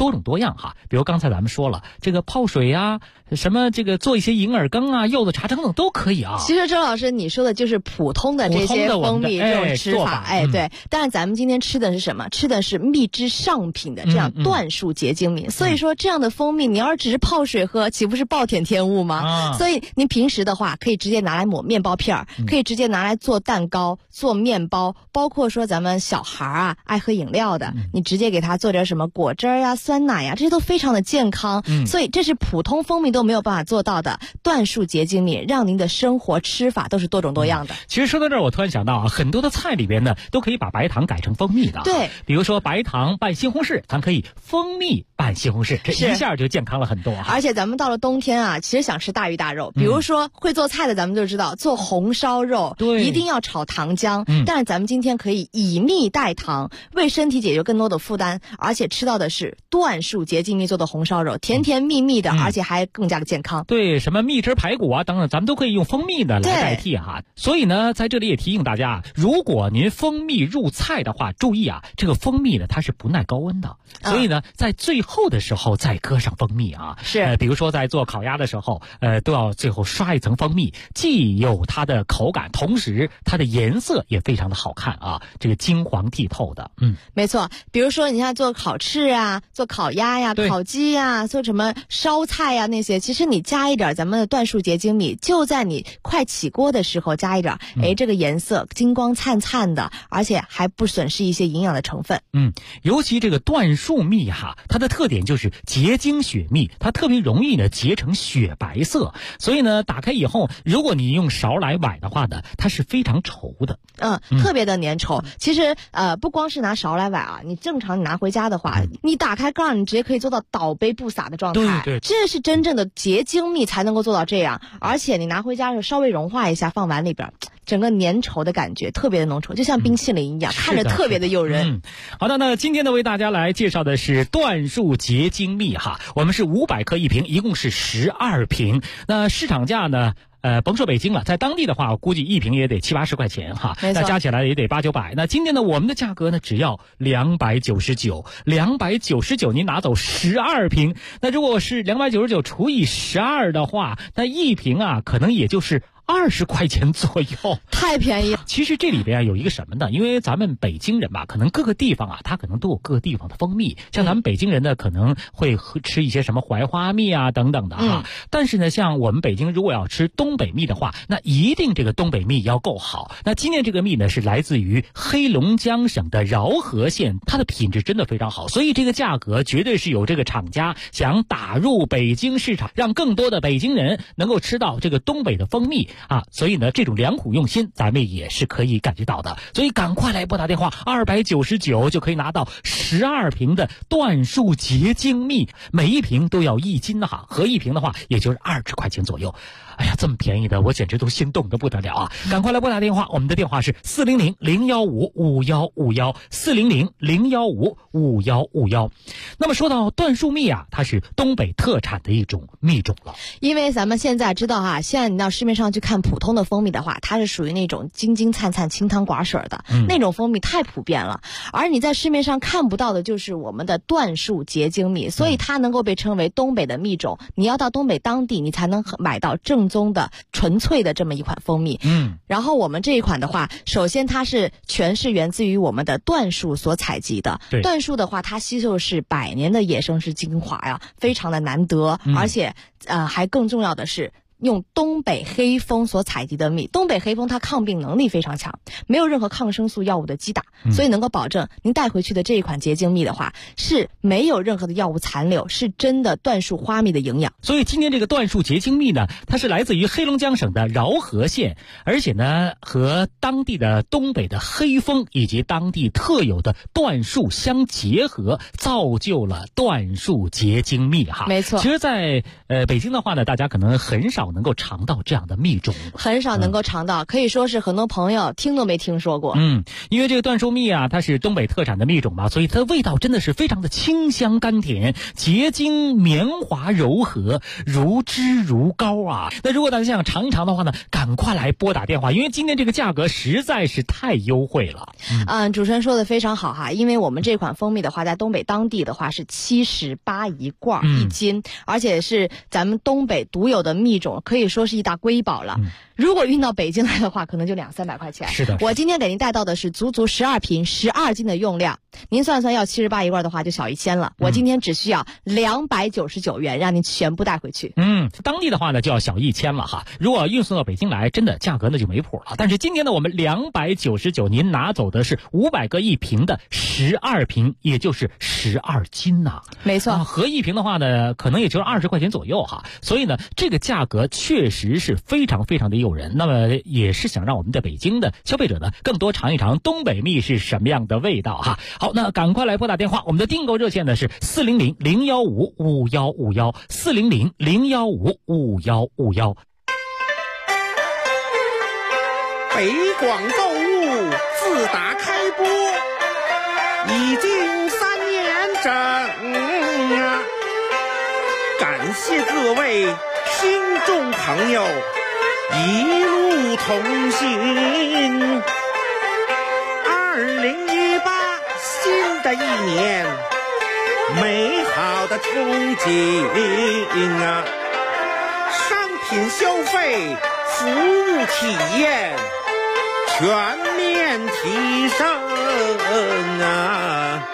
多种多样哈。比如刚才咱们说了，这个泡水啊，什么这个做一些银耳羹啊、柚子茶等等都可以啊。 其实周老师你说的就是普通的这些蜂蜜这种吃法，对。但是咱们今天吃的是什么？吃的是蜜之上品的这样椴树结晶蜜。所以说这样的蜂蜜，你要是只是泡水喝，岂不是暴殄天物吗？所以您平时的话，可以直接拿来抹面包片，可以直接拿来做蛋糕、做面包，包括说咱们小孩啊爱喝饮料的，你直接给他做点什么果汁啊、酸奶呀，这些都非常的健康。所以这是普通蜂蜜都没有办法做到的椴树结晶蜜，让您的生活吃法都是多种多样的。 其实说到这儿，我突然想到啊，很多的菜里边呢都可以把白糖改成蜂蜜的。 对， 比如说白糖拌西红柿，咱可以蜂蜜拌西红柿，这一下就健康了很多。 而且咱们到了冬天啊，其实想吃大鱼大肉，比如说会做菜的咱们就知道，做红烧肉一定要炒糖浆，但是咱们今天可以以蜜代糖，为身体解决更多的负担，而且吃到的是椴树结晶蜜做的红烧肉，甜甜蜜蜜的，而且还更加的健康。 对，什么蜜汁排骨啊等等，咱们都可以用蜂蜜的来代替哈。所以呢，在这里也提醒大家，如果您蜂蜜入菜的话，注意啊，这个蜂蜜呢它是不耐高温的，所以呢在最后的时候再搁上蜂蜜啊。 是， 比如说在做烤鸭的时候，都要最后刷一层蜂蜜，既有它的口感，同时它的颜色也非常的好看啊，这个金黄剔透的。 没错。比如说你像做烤翅啊、做烤鸭呀、烤鸡呀、做什么烧菜呀那些，其实你加一点咱们的椴树结晶蜜，就在你快起锅的时候加一点，这个颜色金光灿灿的，而且还不损失一些营养的成分。 尤其这个椴树蜜哈，它的特点就是结晶雪蜜，它特别容易呢结成雪白色，所以呢打开以后，如果你用勺来崴的话呢，它是非常稠的。 特别的粘稠。其实不光是拿勺来崴啊，你正常你拿回家的话，你打开盖，你直接可以做到倒杯不洒的状态。 对， 这是真正的结晶蜜才能够做到这样。而且你拿回家的时候稍微融化一下，放碗里边，整个粘稠的感觉特别的浓稠，就像冰淇淋一样，看着特别的诱人。 好的，那今天呢为大家来介绍的是椴树结晶蜜哈，我们是500克一瓶，一共是12瓶。那市场价呢？甭说北京了，在当地的话，我估计一瓶也得70-80块钱哈，那加起来也得800-900。那今天呢，我们的价格呢只要299，299您拿走12瓶。那如果是299除以12的话，那一瓶啊，可能也就是20块钱左右， 太便宜了。 其实这里边有一个什么呢？因为咱们北京人吧，可能各个地方啊，它可能都有各个地方的蜂蜜。像咱们北京人呢，可能会吃一些什么槐花蜜啊等等的哈。但是呢，像我们北京如果要吃东北蜜的话，那一定这个东北蜜要够好。那今天这个蜜呢，是来自于黑龙江省的饶河县，它的品质真的非常好，所以这个价格绝对是有这个厂家想打入北京市场，让更多的北京人能够吃到这个东北的蜂蜜。所以呢，这种良苦用心，咱们也是可以感觉到的。所以赶快来拨打电话，299就可以拿到12瓶的椴树结晶蜜，每一瓶都要1斤哈，合一瓶的话也就是20块钱左右。哎呀，这么便宜的，我简直都心动得不得了啊！赶快来拨打电话，我们的电话是400-015-5151，400-015-5151。那么说到椴树蜜啊，它是东北特产的一种蜜种了。 因为咱们现在知道哈，现在你到市面上去看普通的蜂蜜的话，它是属于那种金金灿灿、清汤寡水的，那种蜂蜜太普遍了。而你在市面上看不到的就是我们的椴树结晶蜜，所以它能够被称为东北的蜜种。你要到东北当地，你才能买到正宗的纯粹的这么一款蜂蜜。然后我们这一款的话，首先它是全是源自于我们的椴树所采集的。椴树的话，它吸收是100年的野生式精华呀，非常的难得，而且还更重要的是用东北黑蜂所采集的蜜。东北黑蜂它抗病能力非常强，没有任何抗生素药物的击打，所以能够保证您带回去的这一款结晶蜜的话是没有任何的药物残留，是真的椴树花蜜的营养。 所以今天这个椴树结晶蜜呢，它是来自于黑龙江省的饶河县，而且呢和当地的东北的黑蜂以及当地特有的椴树相结合，造就了椴树结晶蜜哈。 没错。 其实在北京的话呢，大家可能很少能够尝到这样的蜜种， 很少能够尝到，可以说是很多朋友听都没听说过。 因为这个椴树蜜啊，它是东北特产的蜜种嘛，所以它的味道真的是非常的清香甘甜，结晶绵滑柔和，如脂如膏啊。那如果大家想尝一尝的话呢，赶快来拨打电话，因为今天这个价格实在是太优惠了。 主持人说的非常好哈，因为我们这款蜂蜜的话，在东北当地的话是78一罐1斤，而且是咱们东北独有的蜜种，可以说是一大瑰宝了。如果运到北京来的话，可能就200-300块钱。 是的， 我今天给您带到的是足足12瓶12斤的用量，您算算要78一罐的话，就小1000了。我今天只需要299元，让您全部带回去。 当地的话呢就要小1000了哈。如果运送到北京来，真的价格呢就没谱了。但是今天呢，我们299，您拿走的是500个1瓶的12瓶，也就是12斤呐。 没错， 合1瓶的话呢，可能也就20块钱左右哈。所以呢，这个价格确实是非常非常的诱人。那么也是想让我们的北京的消费者呢，更多尝一尝东北蜜是什么样的味道哈。好，那赶快来拨打电话，我们的订购热线呢是400-015-5151，400-015-5151。 北广购物自打开播已经3年整啊，感谢各位听众朋友一路同行。2018新的一年，美好的憧憬啊，商品消费服务体验全面提升啊！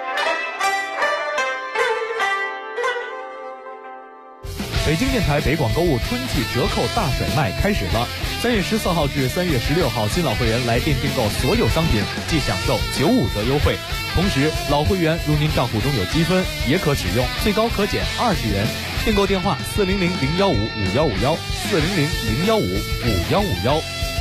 北京电台北广购物春季折扣大甩卖开始了，3月14号至3月16号，新老会员来店订购所有商品即享受95折优惠。同时，老会员如您账户中有积分，也可使用，最高可减20元。订购电话400-015-5151，400-015-5151。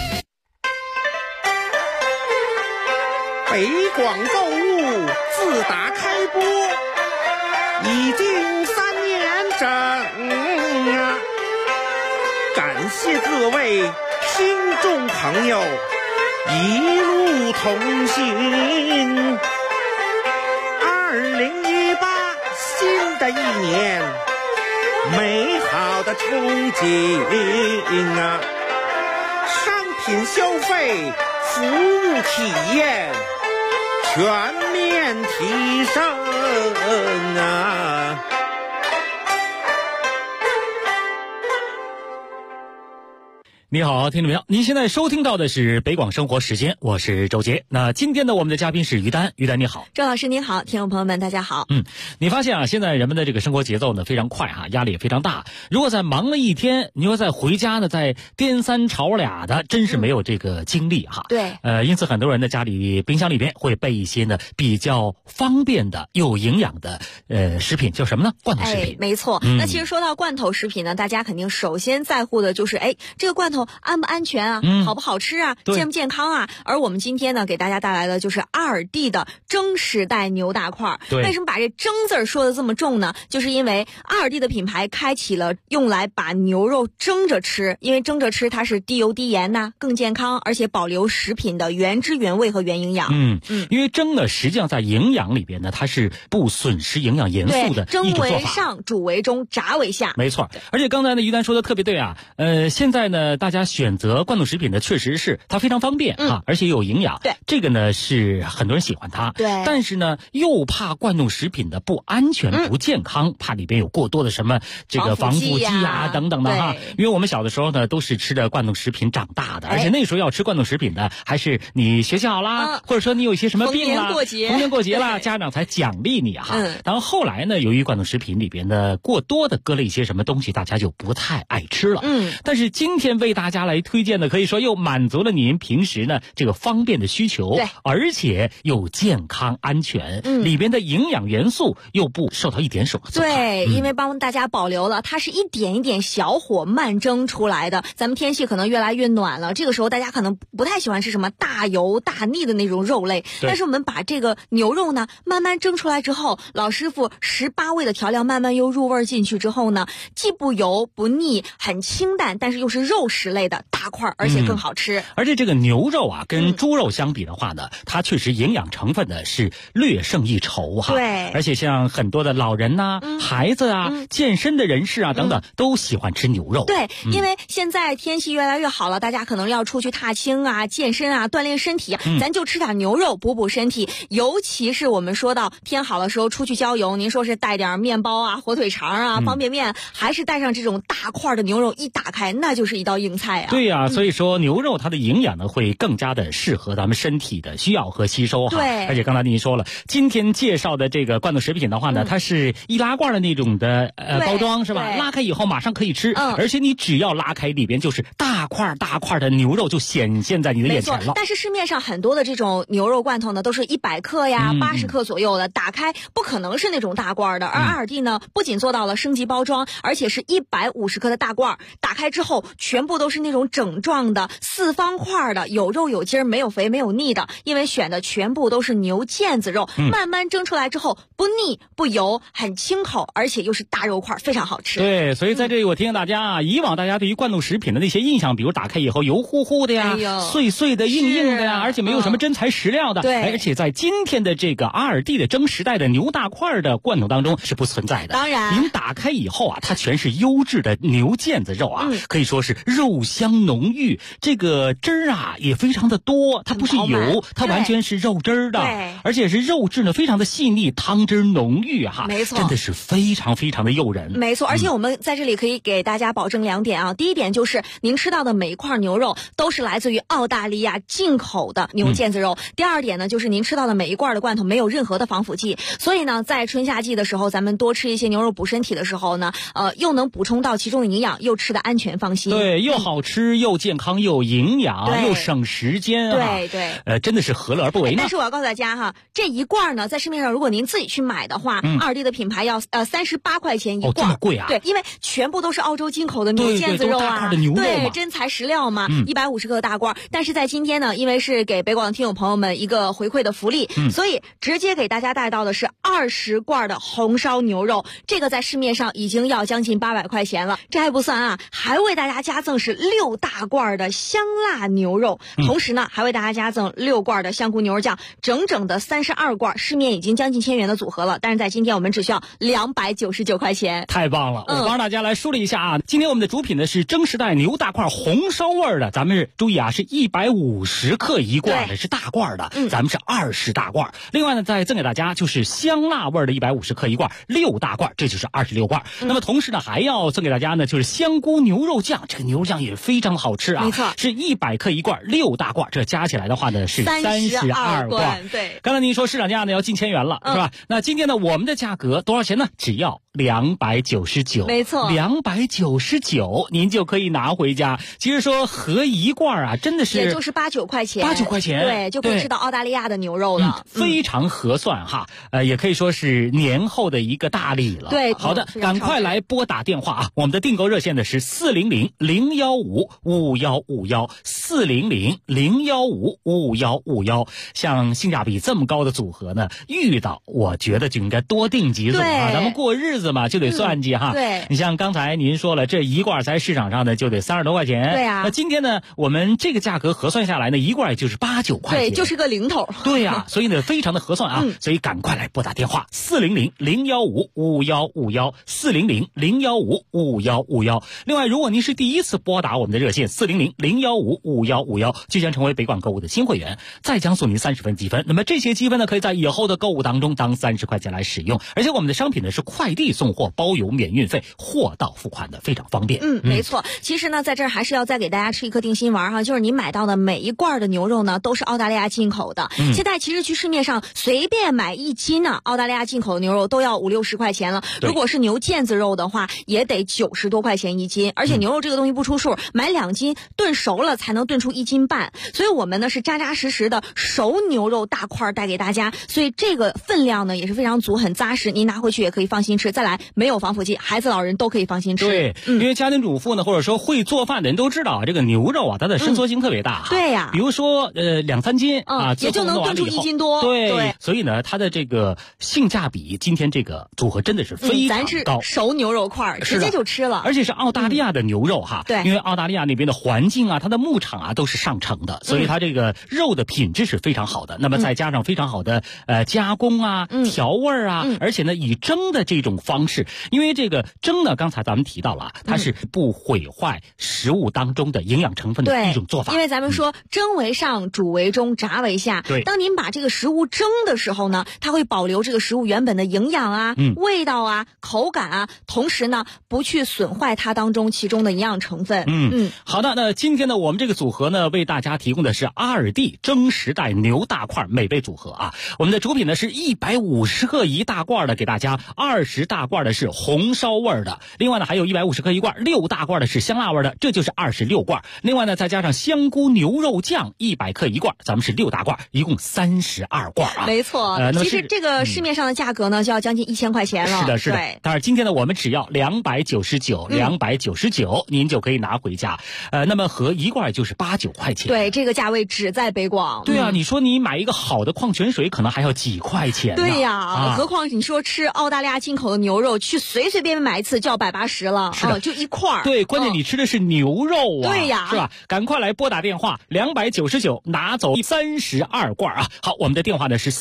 北广购物自打开播已经3年整啊，感谢各位听众朋友一路同行。2018新的一年，美好的憧憬啊，商品消费服务体验全面提升啊！ 你好，听众朋友，您现在收听到的是北广生活时间，我是周杰。那今天呢，我们的嘉宾是于丹，于丹你好。 周老师您好，听众朋友们大家好。 你发现啊，现在人们的这个生活节奏呢非常快哈，压力也非常大。如果再忙了一天，你说再回家呢，再颠三吵俩的，真是没有这个精力哈。 对， 因此很多人的家里冰箱里边会备一些呢比较方便的、有营养的食品，叫什么呢？罐头食品。 没错。那其实说到罐头食品呢，大家肯定首先在乎的就是这个罐头安不安全啊，好不好吃啊，健不健康啊。而我们今天呢给大家带来的就是2D 的蒸时代牛大块。为什么把这蒸字说的这么重呢？就是因为2D 的品牌开启了用来把牛肉蒸着吃，因为蒸着吃它是低油低盐呐，更健康，而且保留食品的原汁原味和原营养。 因为蒸呢实际上在营养里边呢，它是不损失营养元素的一种做法。蒸为上，煮为中，炸为下。 没错。而且刚才呢于丹说的特别对啊，现在呢大家选择罐头食品呢，确实是它非常方便而且有营养。 对， 这个呢是很多人喜欢它。 对， 但是呢又怕罐头食品的不安全、不健康，怕里边有过多的什么这个防腐剂啊等等的哈。因为我们小的时候呢都是吃着罐头食品长大的，而且那时候要吃罐头食品的，还是你学习好啦，或者说你有一些什么病啦，逢年过节啦，家长才奖励你哈。然后后来呢，由于罐头食品里边的过多的搁了一些什么东西，大家就不太爱吃了。但是今天为大大家来推荐的，可以说又满足了您平时呢这个方便的需求， 对， 而且又健康安全，里边的营养元素又不受到一点损害。 对，因为帮大家保留了，它是一点一点小火慢蒸出来的。咱们天气可能越来越暖了，这个时候大家可能不太喜欢吃什么大油大腻的那种肉类，但是我们把这个牛肉呢慢慢蒸出来之后，老师傅18味的调料慢慢又入味进去之后呢，既不油不腻，很清淡，但是又是肉食类的大块，而且更好吃。 而且这个牛肉啊跟猪肉相比的话呢，它确实营养成分呢是略胜一筹哈。 对， 而且像很多的老人呐、孩子啊、健身的人士啊等等，都喜欢吃牛肉。 对，因为现在天气越来越好了，大家可能要出去踏青啊、健身啊、锻炼身体啊，咱就吃点牛肉补补身体。尤其是我们说到天好的时候出去郊游，您说是带点面包啊、火腿肠啊、方便面，还是带上这种大块的牛肉，一打开那就是一道硬菜啊。 对呀，所以说牛肉它的营养呢会更加的适合咱们身体的需要和吸收哈。 对， 而且刚才您说了，今天介绍的这个罐头食品的话呢，它是易拉罐的那种的包装是吧？拉开以后马上可以吃，而且你只要拉开里边就是大块大块的牛肉就显现在你的眼前了。 但是市面上很多的这种牛肉罐头呢，都是100克呀、80克左右的，打开不可能是那种大罐的。而阿尔蒂呢，不仅做到了升级包装，而且是150克的大罐，打开之后全部都是那种整状的4方块的，有肉有筋儿，没有肥没有腻的，因为选的全部都是牛腱子肉，慢慢蒸出来之后不腻不油，很清口，而且又是大肉块，非常好吃。 对，所以在这里我提醒大家啊，以往大家对于罐头食品的那些印象，比如打开以后油乎乎的呀、碎碎的、硬硬的呀，而且没有什么真材实料的。 对， 而且在今天的这个阿尔蒂的蒸时代的牛大块的罐头当中是不存在的。 当然， 您打开以后啊，它全是优质的牛腱子肉啊，可以说是肉香浓郁，这个汁儿啊也非常的多，它不是油，它完全是肉汁儿的，而且是肉质呢非常的细腻，汤汁浓郁哈， 没错， 真的是非常非常的诱人。 没错，而且我们在这里可以给大家保证2点啊。第一点就是您吃到的每一块牛肉都是来自于澳大利亚进口的牛腱子肉。第二点呢，就是您吃到的每一罐的罐头没有任何的防腐剂，所以呢，在春夏季的时候，咱们多吃一些牛肉补身体的时候呢，又能补充到其中的营养，又吃的安全放心。 对，又好吃又健康又营养又省时间啊。 对， 真的是何乐而不为呢？ 但是我要告诉大家哈，这一罐呢，在市面上如果您自己去买的话，阿尔蒂的品牌要38块钱一罐。 这么贵啊？ 对，因为全部都是澳洲进口的牛腱子肉啊，对，真材实料嘛，150克的大罐。但是在今天呢，因为是给北广的听友朋友们一个回馈的福利，所以直接给大家带到的是20罐的红烧牛肉，这个在市面上已经要将近800块钱了。这还不算啊，还为大家加赠是6大罐的香辣牛肉，同时呢还为大家加赠6罐的香菇牛肉酱，整整的32罐，市面已经将近1000元的组合了，但是在今天我们只需要299块钱。 太棒了，我帮大家来梳理一下啊。今天我们的主品呢是蒸时代牛大块红烧味的，咱们注意啊，是150克一罐的，是大罐的，咱们是20大罐。另外呢，再赠给大家就是香辣味的150克一罐，6大罐，这就是26罐。那么同时呢，还要赠给大家呢就是香菇牛肉酱，这个牛肉酱也非常好吃啊， 没错， 是100克一罐，6大罐，这加起来的话呢是32罐。 对， 刚才您说市场价呢要近1000元了，是吧？那今天呢我们的价格多少钱呢？只要299， 没错 ，299您就可以拿回家。其实说合一罐啊，真的是也就是8、9块钱 ，8、9块钱， 对，就可以吃到澳大利亚的牛肉了， 非常合算哈。也可以说是年后的一个大礼了。 对， 好的，赶快来拨打电话啊！我们的订购热线呢是400-015-5151，400-015-5151。像性价比这么高的组合呢，遇到我觉得就应该多订几组啊。咱们过日子嘛，就得算计哈。 对， 你像刚才您说了，这一罐在市场上呢就得30多块钱。 对啊。 那今天呢，我们这个价格核算下来呢，一罐也就是8、9块钱。 对，就是个零头。 对呀，所以呢，非常的合算啊。所以赶快来拨打电话400-015-5151，400-015-5151。另外，如果您是第一次拨打我们的热线400-015-5151，就将成为北广购物的新会员，再将送您30分积分。那么这些积分呢，可以在以后的购物当中当30块钱来使用。而且我们的商品呢是快递送货，包邮免运费，货到付款的，非常方便。 没错。其实呢，在这儿还是要再给大家吃一颗定心丸哈，就是你买到的每一罐的牛肉呢，都是澳大利亚进口的。现在其实去市面上随便买1斤呢，澳大利亚进口的牛肉都要50-60块钱了。如果是牛腱子肉的话，也得90多块钱1斤。而且牛肉这个东西不出数，买2斤炖熟了才能炖出1斤半。所以我们呢是扎扎实实的熟牛肉大块带给大家，所以这个分量呢也是非常足，很扎实，您拿回去也可以放心吃。再来，没有防腐剂，孩子老人都可以放心吃。 对，因为家庭主妇呢，或者说会做饭的人都知道，这个牛肉啊，它的伸缩性特别大。 对呀， 比如说2-3斤啊， 也就能炖出1斤多。 对，所以呢，它的这个性价比，今天这个组合真的是非常高。 咱是熟牛肉块，直接就吃了， 而且是澳大利亚的牛肉哈。 对， 因为澳大利亚那边的环境啊，它的牧场啊都是上乘的，所以它这个肉的品质是非常好的。那么再加上非常好的加工啊、调味啊，而且呢以蒸的这种方式，因为这个蒸呢，刚才咱们提到了，它是不毁坏食物当中的营养成分的一种做法。 因为咱们说蒸为上，煮为中，炸为下。 对， 当您把这个食物蒸的时候呢，它会保留这个食物原本的营养啊、味道啊、口感啊，同时呢不去损坏它当中其中的营养成分。 好的，那今天呢我们这个组合呢为大家提供的是阿尔蒂蒸时代牛大块美味组合啊。我们的主品呢是150克1大罐的，给大家20大罐的是红烧味的，另外呢还有150克1罐6大罐的是香辣味的，这就是26罐。另外呢再加上香菇牛肉酱100克1罐，咱们是6大罐，一共32罐啊。 没错，其实这个市面上的价格呢就要将近1000块钱了。 是的，是的。但是今天呢我们只要299，您就可以拿回家。那么合1罐就是89块钱。 对，这个价位只在北广。 对啊，你说你买一个好的矿泉水可能还要几块钱呢。 对呀，何况你说吃澳大利亚进口的牛肉，去随随便便买一次就要180了。 是的， 就1块。 对，关键你吃的是牛肉啊。 对呀， 是吧？赶快来拨打电话299，拿走32罐啊！好，我们的电话呢是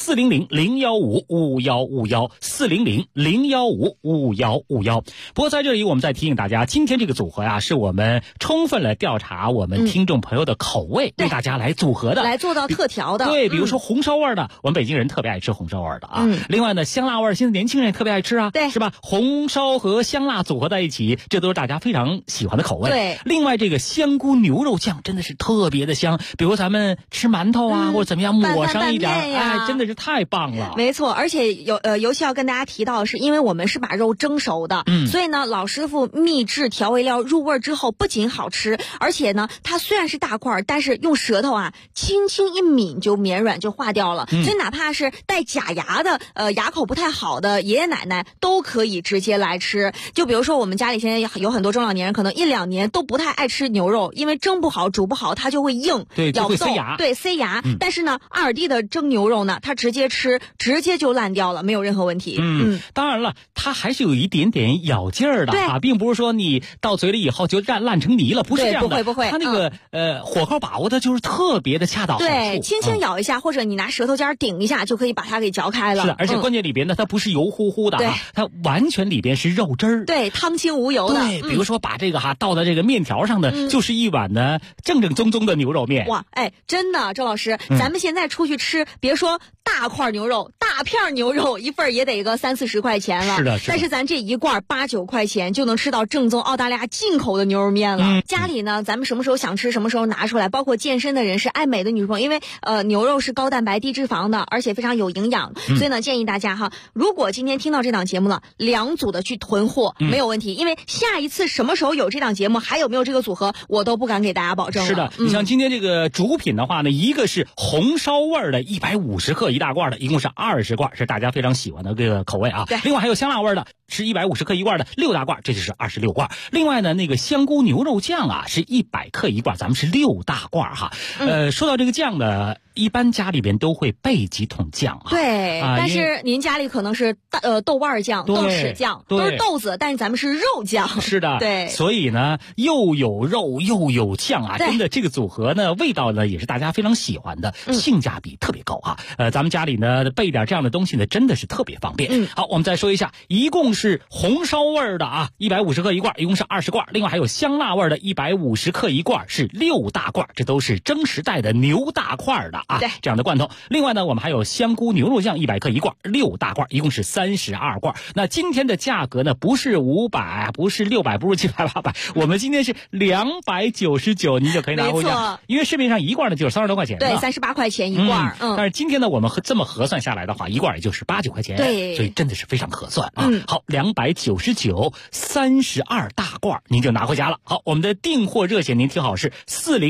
400-015-5151，400-015-5151。不过在这里我们再提醒大家，今天这个组合呀，是我们充分来调查我们听众朋友的口味，为大家来组合的， 来做到特调的。 对，比如说红烧味的，我们北京人特别爱吃红烧味的啊。另外呢，香辣味现在年轻人也特别爱吃啊， 对， 是吧？红烧和香辣组合在一起，这都是大家非常喜欢的口味。 对， 另外这个香菇牛肉酱真的是特别的香，比如咱们吃拌头啊，或者怎么样抹上一点，哎，真的是太棒了。 没错，而且尤其要跟大家提到的是，因为我们是把肉蒸熟的，所以呢，老师傅秘制调味料入味之后，不仅好吃，而且呢，它虽然是大块，但是用舌头啊轻轻一抿就绵软就化掉了，所以哪怕是带假牙的牙口不太好的爷爷奶奶都可以直接来吃。就比如说我们家里现在有很多中老年人，可能1-2年都不太爱吃牛肉，因为蒸不好煮不好它就会硬， 对，就会塞牙。 对，塞牙。但是呢，阿尔蒂的蒸牛肉呢，它直接吃直接就烂掉了，没有任何问题。 当然了，它还是有一点点咬劲儿的啊，并不是说你到嘴里以后就烂成泥了，不是这样的。 不会。 它那个火候把握的就是特别的恰到好处。 对，轻轻咬一下，或者你拿舌头尖顶一下，就可以把它给嚼开了。 是的，而且关键里边呢，它不是油乎乎的啊，它完全里边是肉汁儿。 对，汤清无油的。 对，比如说把这个倒到这个面条上的，就是一碗呢正宗的牛肉面。 哇，哎，真的，周老师，咱们现在出去吃，别说大块牛肉、大片牛肉，一份也得个30-40块钱了。 是的。 但是咱这一罐8-9块钱就能吃到正宗澳大利亚进口的牛肉面了。家里呢，咱们什么时候想吃什么时候拿出来，包括健身的人士、爱美的女朋友，因为牛肉是高蛋白低脂肪的，而且非常有营养，所以呢建议大家如果今天听到这档节目了，2组的去囤货没有问题，因为下一次什么时候有这档节目，还有没有这个组合，我都不敢给大家保证了。 是的，你像今天这个主品的话呢，一个是红烧味的150克1大罐的，一共是20罐，是大家非常喜欢的这个口味啊。 对， 另外还有香辣味的，是150克1罐的6大罐，这就是26罐。另外呢，那个香菇牛肉酱啊，是100克1罐，咱们是6大罐哈。说到这个酱呢，一般家里边都会备几桶酱啊。 对，但是您家里可能是豆瓣酱、豆豉酱，都是豆子，但是咱们是肉酱。 是的， 对。 所以呢，又有肉又有酱啊，真的这个组合呢，味道呢也是大家非常喜欢的，性价比特别高啊。咱们家里呢备点这样的东西呢，真的是特别方便。好，我们再说一下，一共是红烧味的啊，150克1罐，一共是20罐。另外还有香辣味的150克1罐，是6大罐，这都是蒸时代的牛大块的。 啊，这样的罐头。另外呢，我们还有香菇牛肉酱100克1罐，6大罐，一共是32罐。那今天的价格呢，不是500，不是600，不是700、800，我们今天是299，您就可以拿回家。因为市面上一罐呢就是30多块钱， 对，38块钱一罐。 但是今天呢，我们这么核算下来的话，一罐也就是8、9块钱， 对， 所以真的是非常合算啊。好，299，32大罐，您就拿回家了。好，我们的订货热线您听好是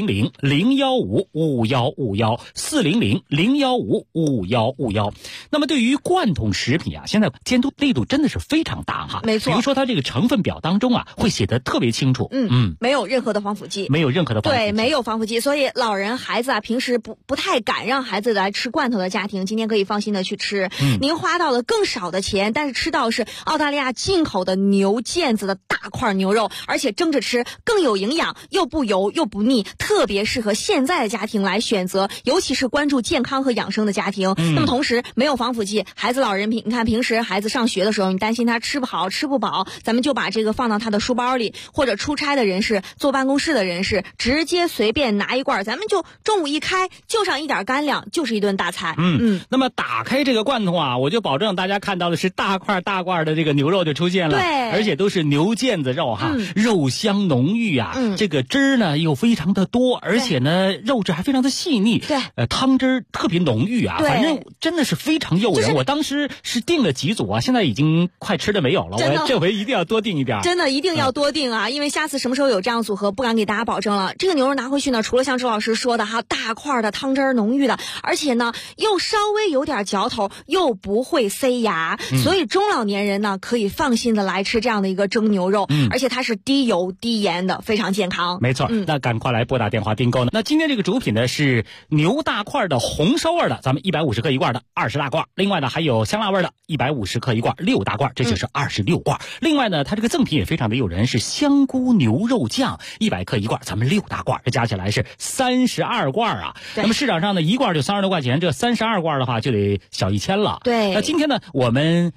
400-015-5151，400-015-5151。那么对于罐头食品啊，现在监督力度真的是非常大哈。 没错， 比如说它这个成分表当中啊，会写得特别清楚。 没有任何的防腐剂， 没有任何的防腐剂， 对，没有防腐剂，所以老人孩子啊，平时不太敢让孩子来吃罐头的家庭，今天可以放心的去吃。您花到了更少的钱，但是吃到是澳大利亚进口的牛腱子的大块牛肉，而且蒸着吃更有营养，又不油又不腻，特别适合现在的家庭来选择，尤其是关注健康和养生的家庭。那么同时没有防腐剂，孩子老人你看平时孩子上学的时候，你担心他吃不好吃不饱，咱们就把这个放到他的书包里，或者出差的人士、坐办公室的人士直接随便拿一罐，咱们就中午一开就上一点干粮，就是一顿大菜。 那么打开这个罐头啊，我就保证大家看到的是大块的这个牛肉就出现了， 对， 而且都是牛腱子肉哈，肉香浓郁啊，这个汁儿呢又非常的多，而且呢肉质还非常的细腻， 对， 汤汁儿特别浓郁啊，反正真的是非常诱人。我当时是订了几组啊，现在已经快吃的没有了，我这回一定要多订一点， 真的一定要多订啊，因为下次什么时候有这样组合不敢给大家保证了。这个牛肉拿回去呢，除了像周老师说的哈，大块的汤汁浓郁的，而且呢又稍微有点嚼头，又不会塞牙，所以中老年人呢可以放心的来吃这样的一个蒸牛肉，而且它是低油低盐的，非常健康。 没错，那赶快来拨打电话订购呢。那今天这个主品呢是牛大块的红烧味的，咱们150克一罐的20大罐，另外呢还有香辣味的150克一罐6大罐，这就是26罐。另外呢它这个赠品也非常的诱人，是香菇牛肉酱100克一罐，咱们6大罐，这加起来是32罐啊。那么市场上呢一罐就30多块钱，这32罐的话就得小1000了。 对， 那今天呢我们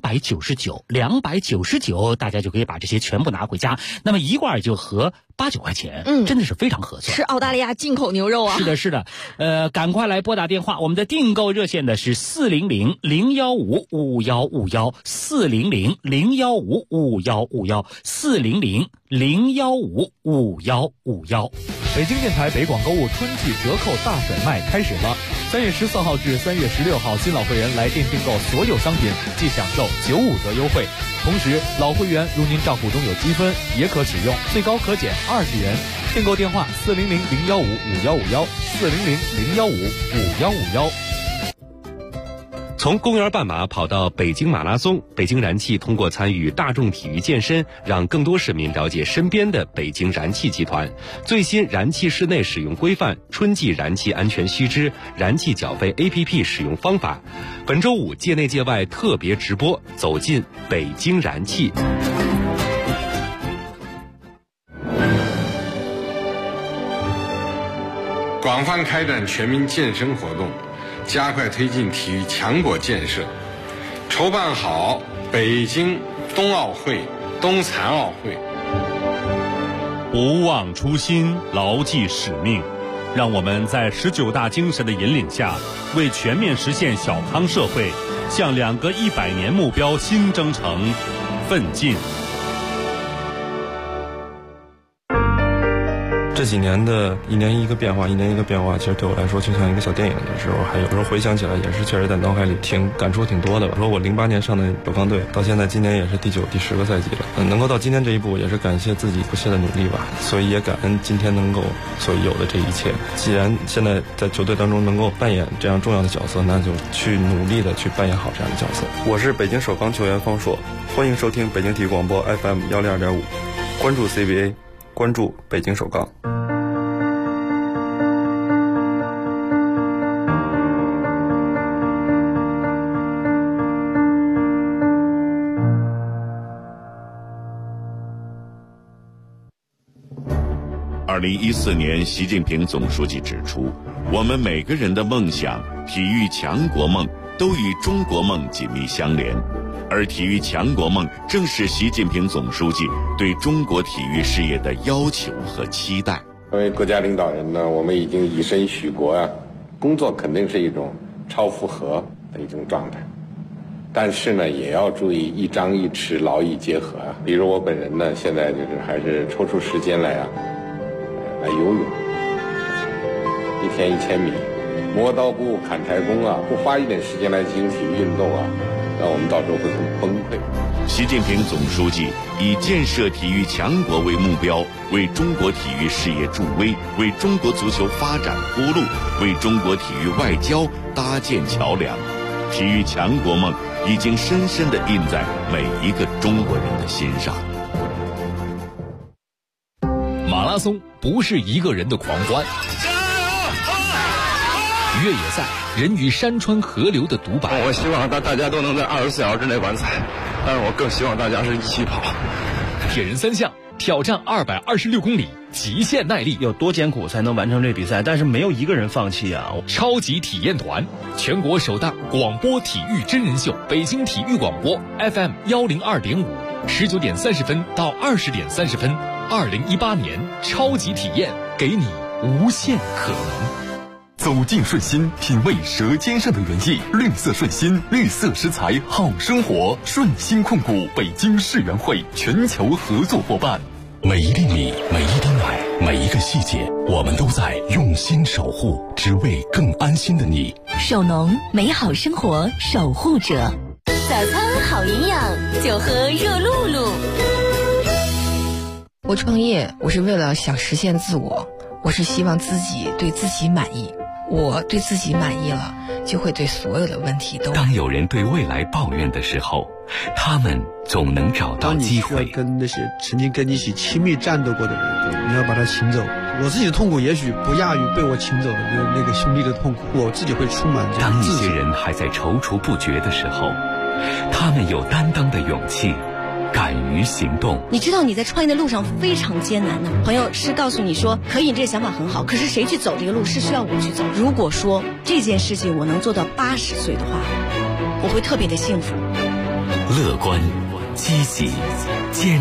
299，大家就可以把这些全部拿回家，那么一罐就合8、9块钱，真的是非常合算。 是澳大利亚进口牛肉啊。 是的，赶快来拨打电话，我们的订购热线的是 400-015-5151，400-015-5151，400-015-5151。北京电台北广购物春季折扣大甩卖开始了，3月14号至3月16号，新老会员来电订购所有商品即享受95折优惠。同时，老会员如您账户中有积分，也可使用，最高可减20元。订购电话400-015-5151，400-015-5151。 从公园半马跑到北京马拉松，北京燃气通过参与大众体育健身，让更多市民了解身边的北京燃气集团最新燃气室内使用规范、春季燃气安全须知、燃气缴费 APP 使用方法。本周五界内界外特别直播，走进北京燃气。 广泛开展全民健身活动，加快推进体育强国建设，筹办好北京冬奥会、冬残奥会。 不忘初心，牢记使命，让我们在19大精神的引领下，为全面实现小康社会，向2个100年目标新征程奋进。 这几年的一年一个变化，其实对我来说就像一个小电影的时候，还有时候回想起来也是确实在脑海里感触挺多的吧。说我08年上的北方队，到现在今年也是第9、第10个赛季了，能够到今天这一步，也是感谢自己不懈的努力吧。所以也感恩今天能够所有的这一切。既然现在在球队当中能够扮演这样重要的角色，那就去努力的去扮演好这样的角色。我是北京首钢球员方硕，欢迎收听北京体育广播 FM 102.5，关注 CBA， 关注北京首钢。 2014年，习近平总书记指出，我们每个人的梦想、体育强国梦都与中国梦紧密相连，而体育强国梦正是习近平总书记对中国体育事业的要求和期待。 作为国家领导人呢，我们已经以身许国啊， 工作肯定是一种超负荷的一种状态，但是呢，也要注意一张一弛，劳逸结合啊。比如我本人呢，现在就是还是抽出时间来游泳，1天1000米，磨刀不误砍柴工啊，不花一点时间来进行体育运动啊，那我们到时候会很崩溃。 习近平总书记以建设体育强国为目标，为中国体育事业助威，为中国足球发展铺路，为中国体育外交搭建桥梁。体育强国梦已经深深地印在每一个中国人的心上。 马拉松不是一个人的狂欢，越野赛人与山川河流的独白。 我希望大家都能在24小时之内完赛，但是我更希望大家是一起跑。 铁人3项挑战226公里，极限耐力， 有多艰苦才能完成这比赛？但是没有一个人放弃啊！ 超级体验团，全国首档广播体育真人秀，北京体育广播 FM 102.5，19点30分到20点30分，2018年超级体验，给你无限可能。 走进顺心，品味舌尖上的原意。绿色顺心，绿色食材好生活。顺心控股北京世园会全球合作伙伴。 每一粒米，每一滴奶，每一个细节，我们都在用心守护，只为更安心的你。 守农，美好生活守护者。早餐好营养，就喝热露露。 我创业，我是为了想实现自我，我是希望自己对自己满意。我对自己满意了，就会对所有的问题都。 当有人对未来抱怨的时候，他们总能找到机会。 当你需要跟那些曾经跟你一起亲密战斗过的人，你要把他请走。我自己的痛苦也许不亚于被我请走的那个兄弟的痛苦，我自己会充满这样。 当一些人还在踌躇不决的时候，他们有担当的勇气，敢于行动。 你知道你在创业的路上非常艰难的，朋友是告诉你说可以，你这个想法很好，可是谁去走这个路是需要我去走。如果说这件事情我能做到80岁的话，我会特别的幸福。 乐观、积极、坚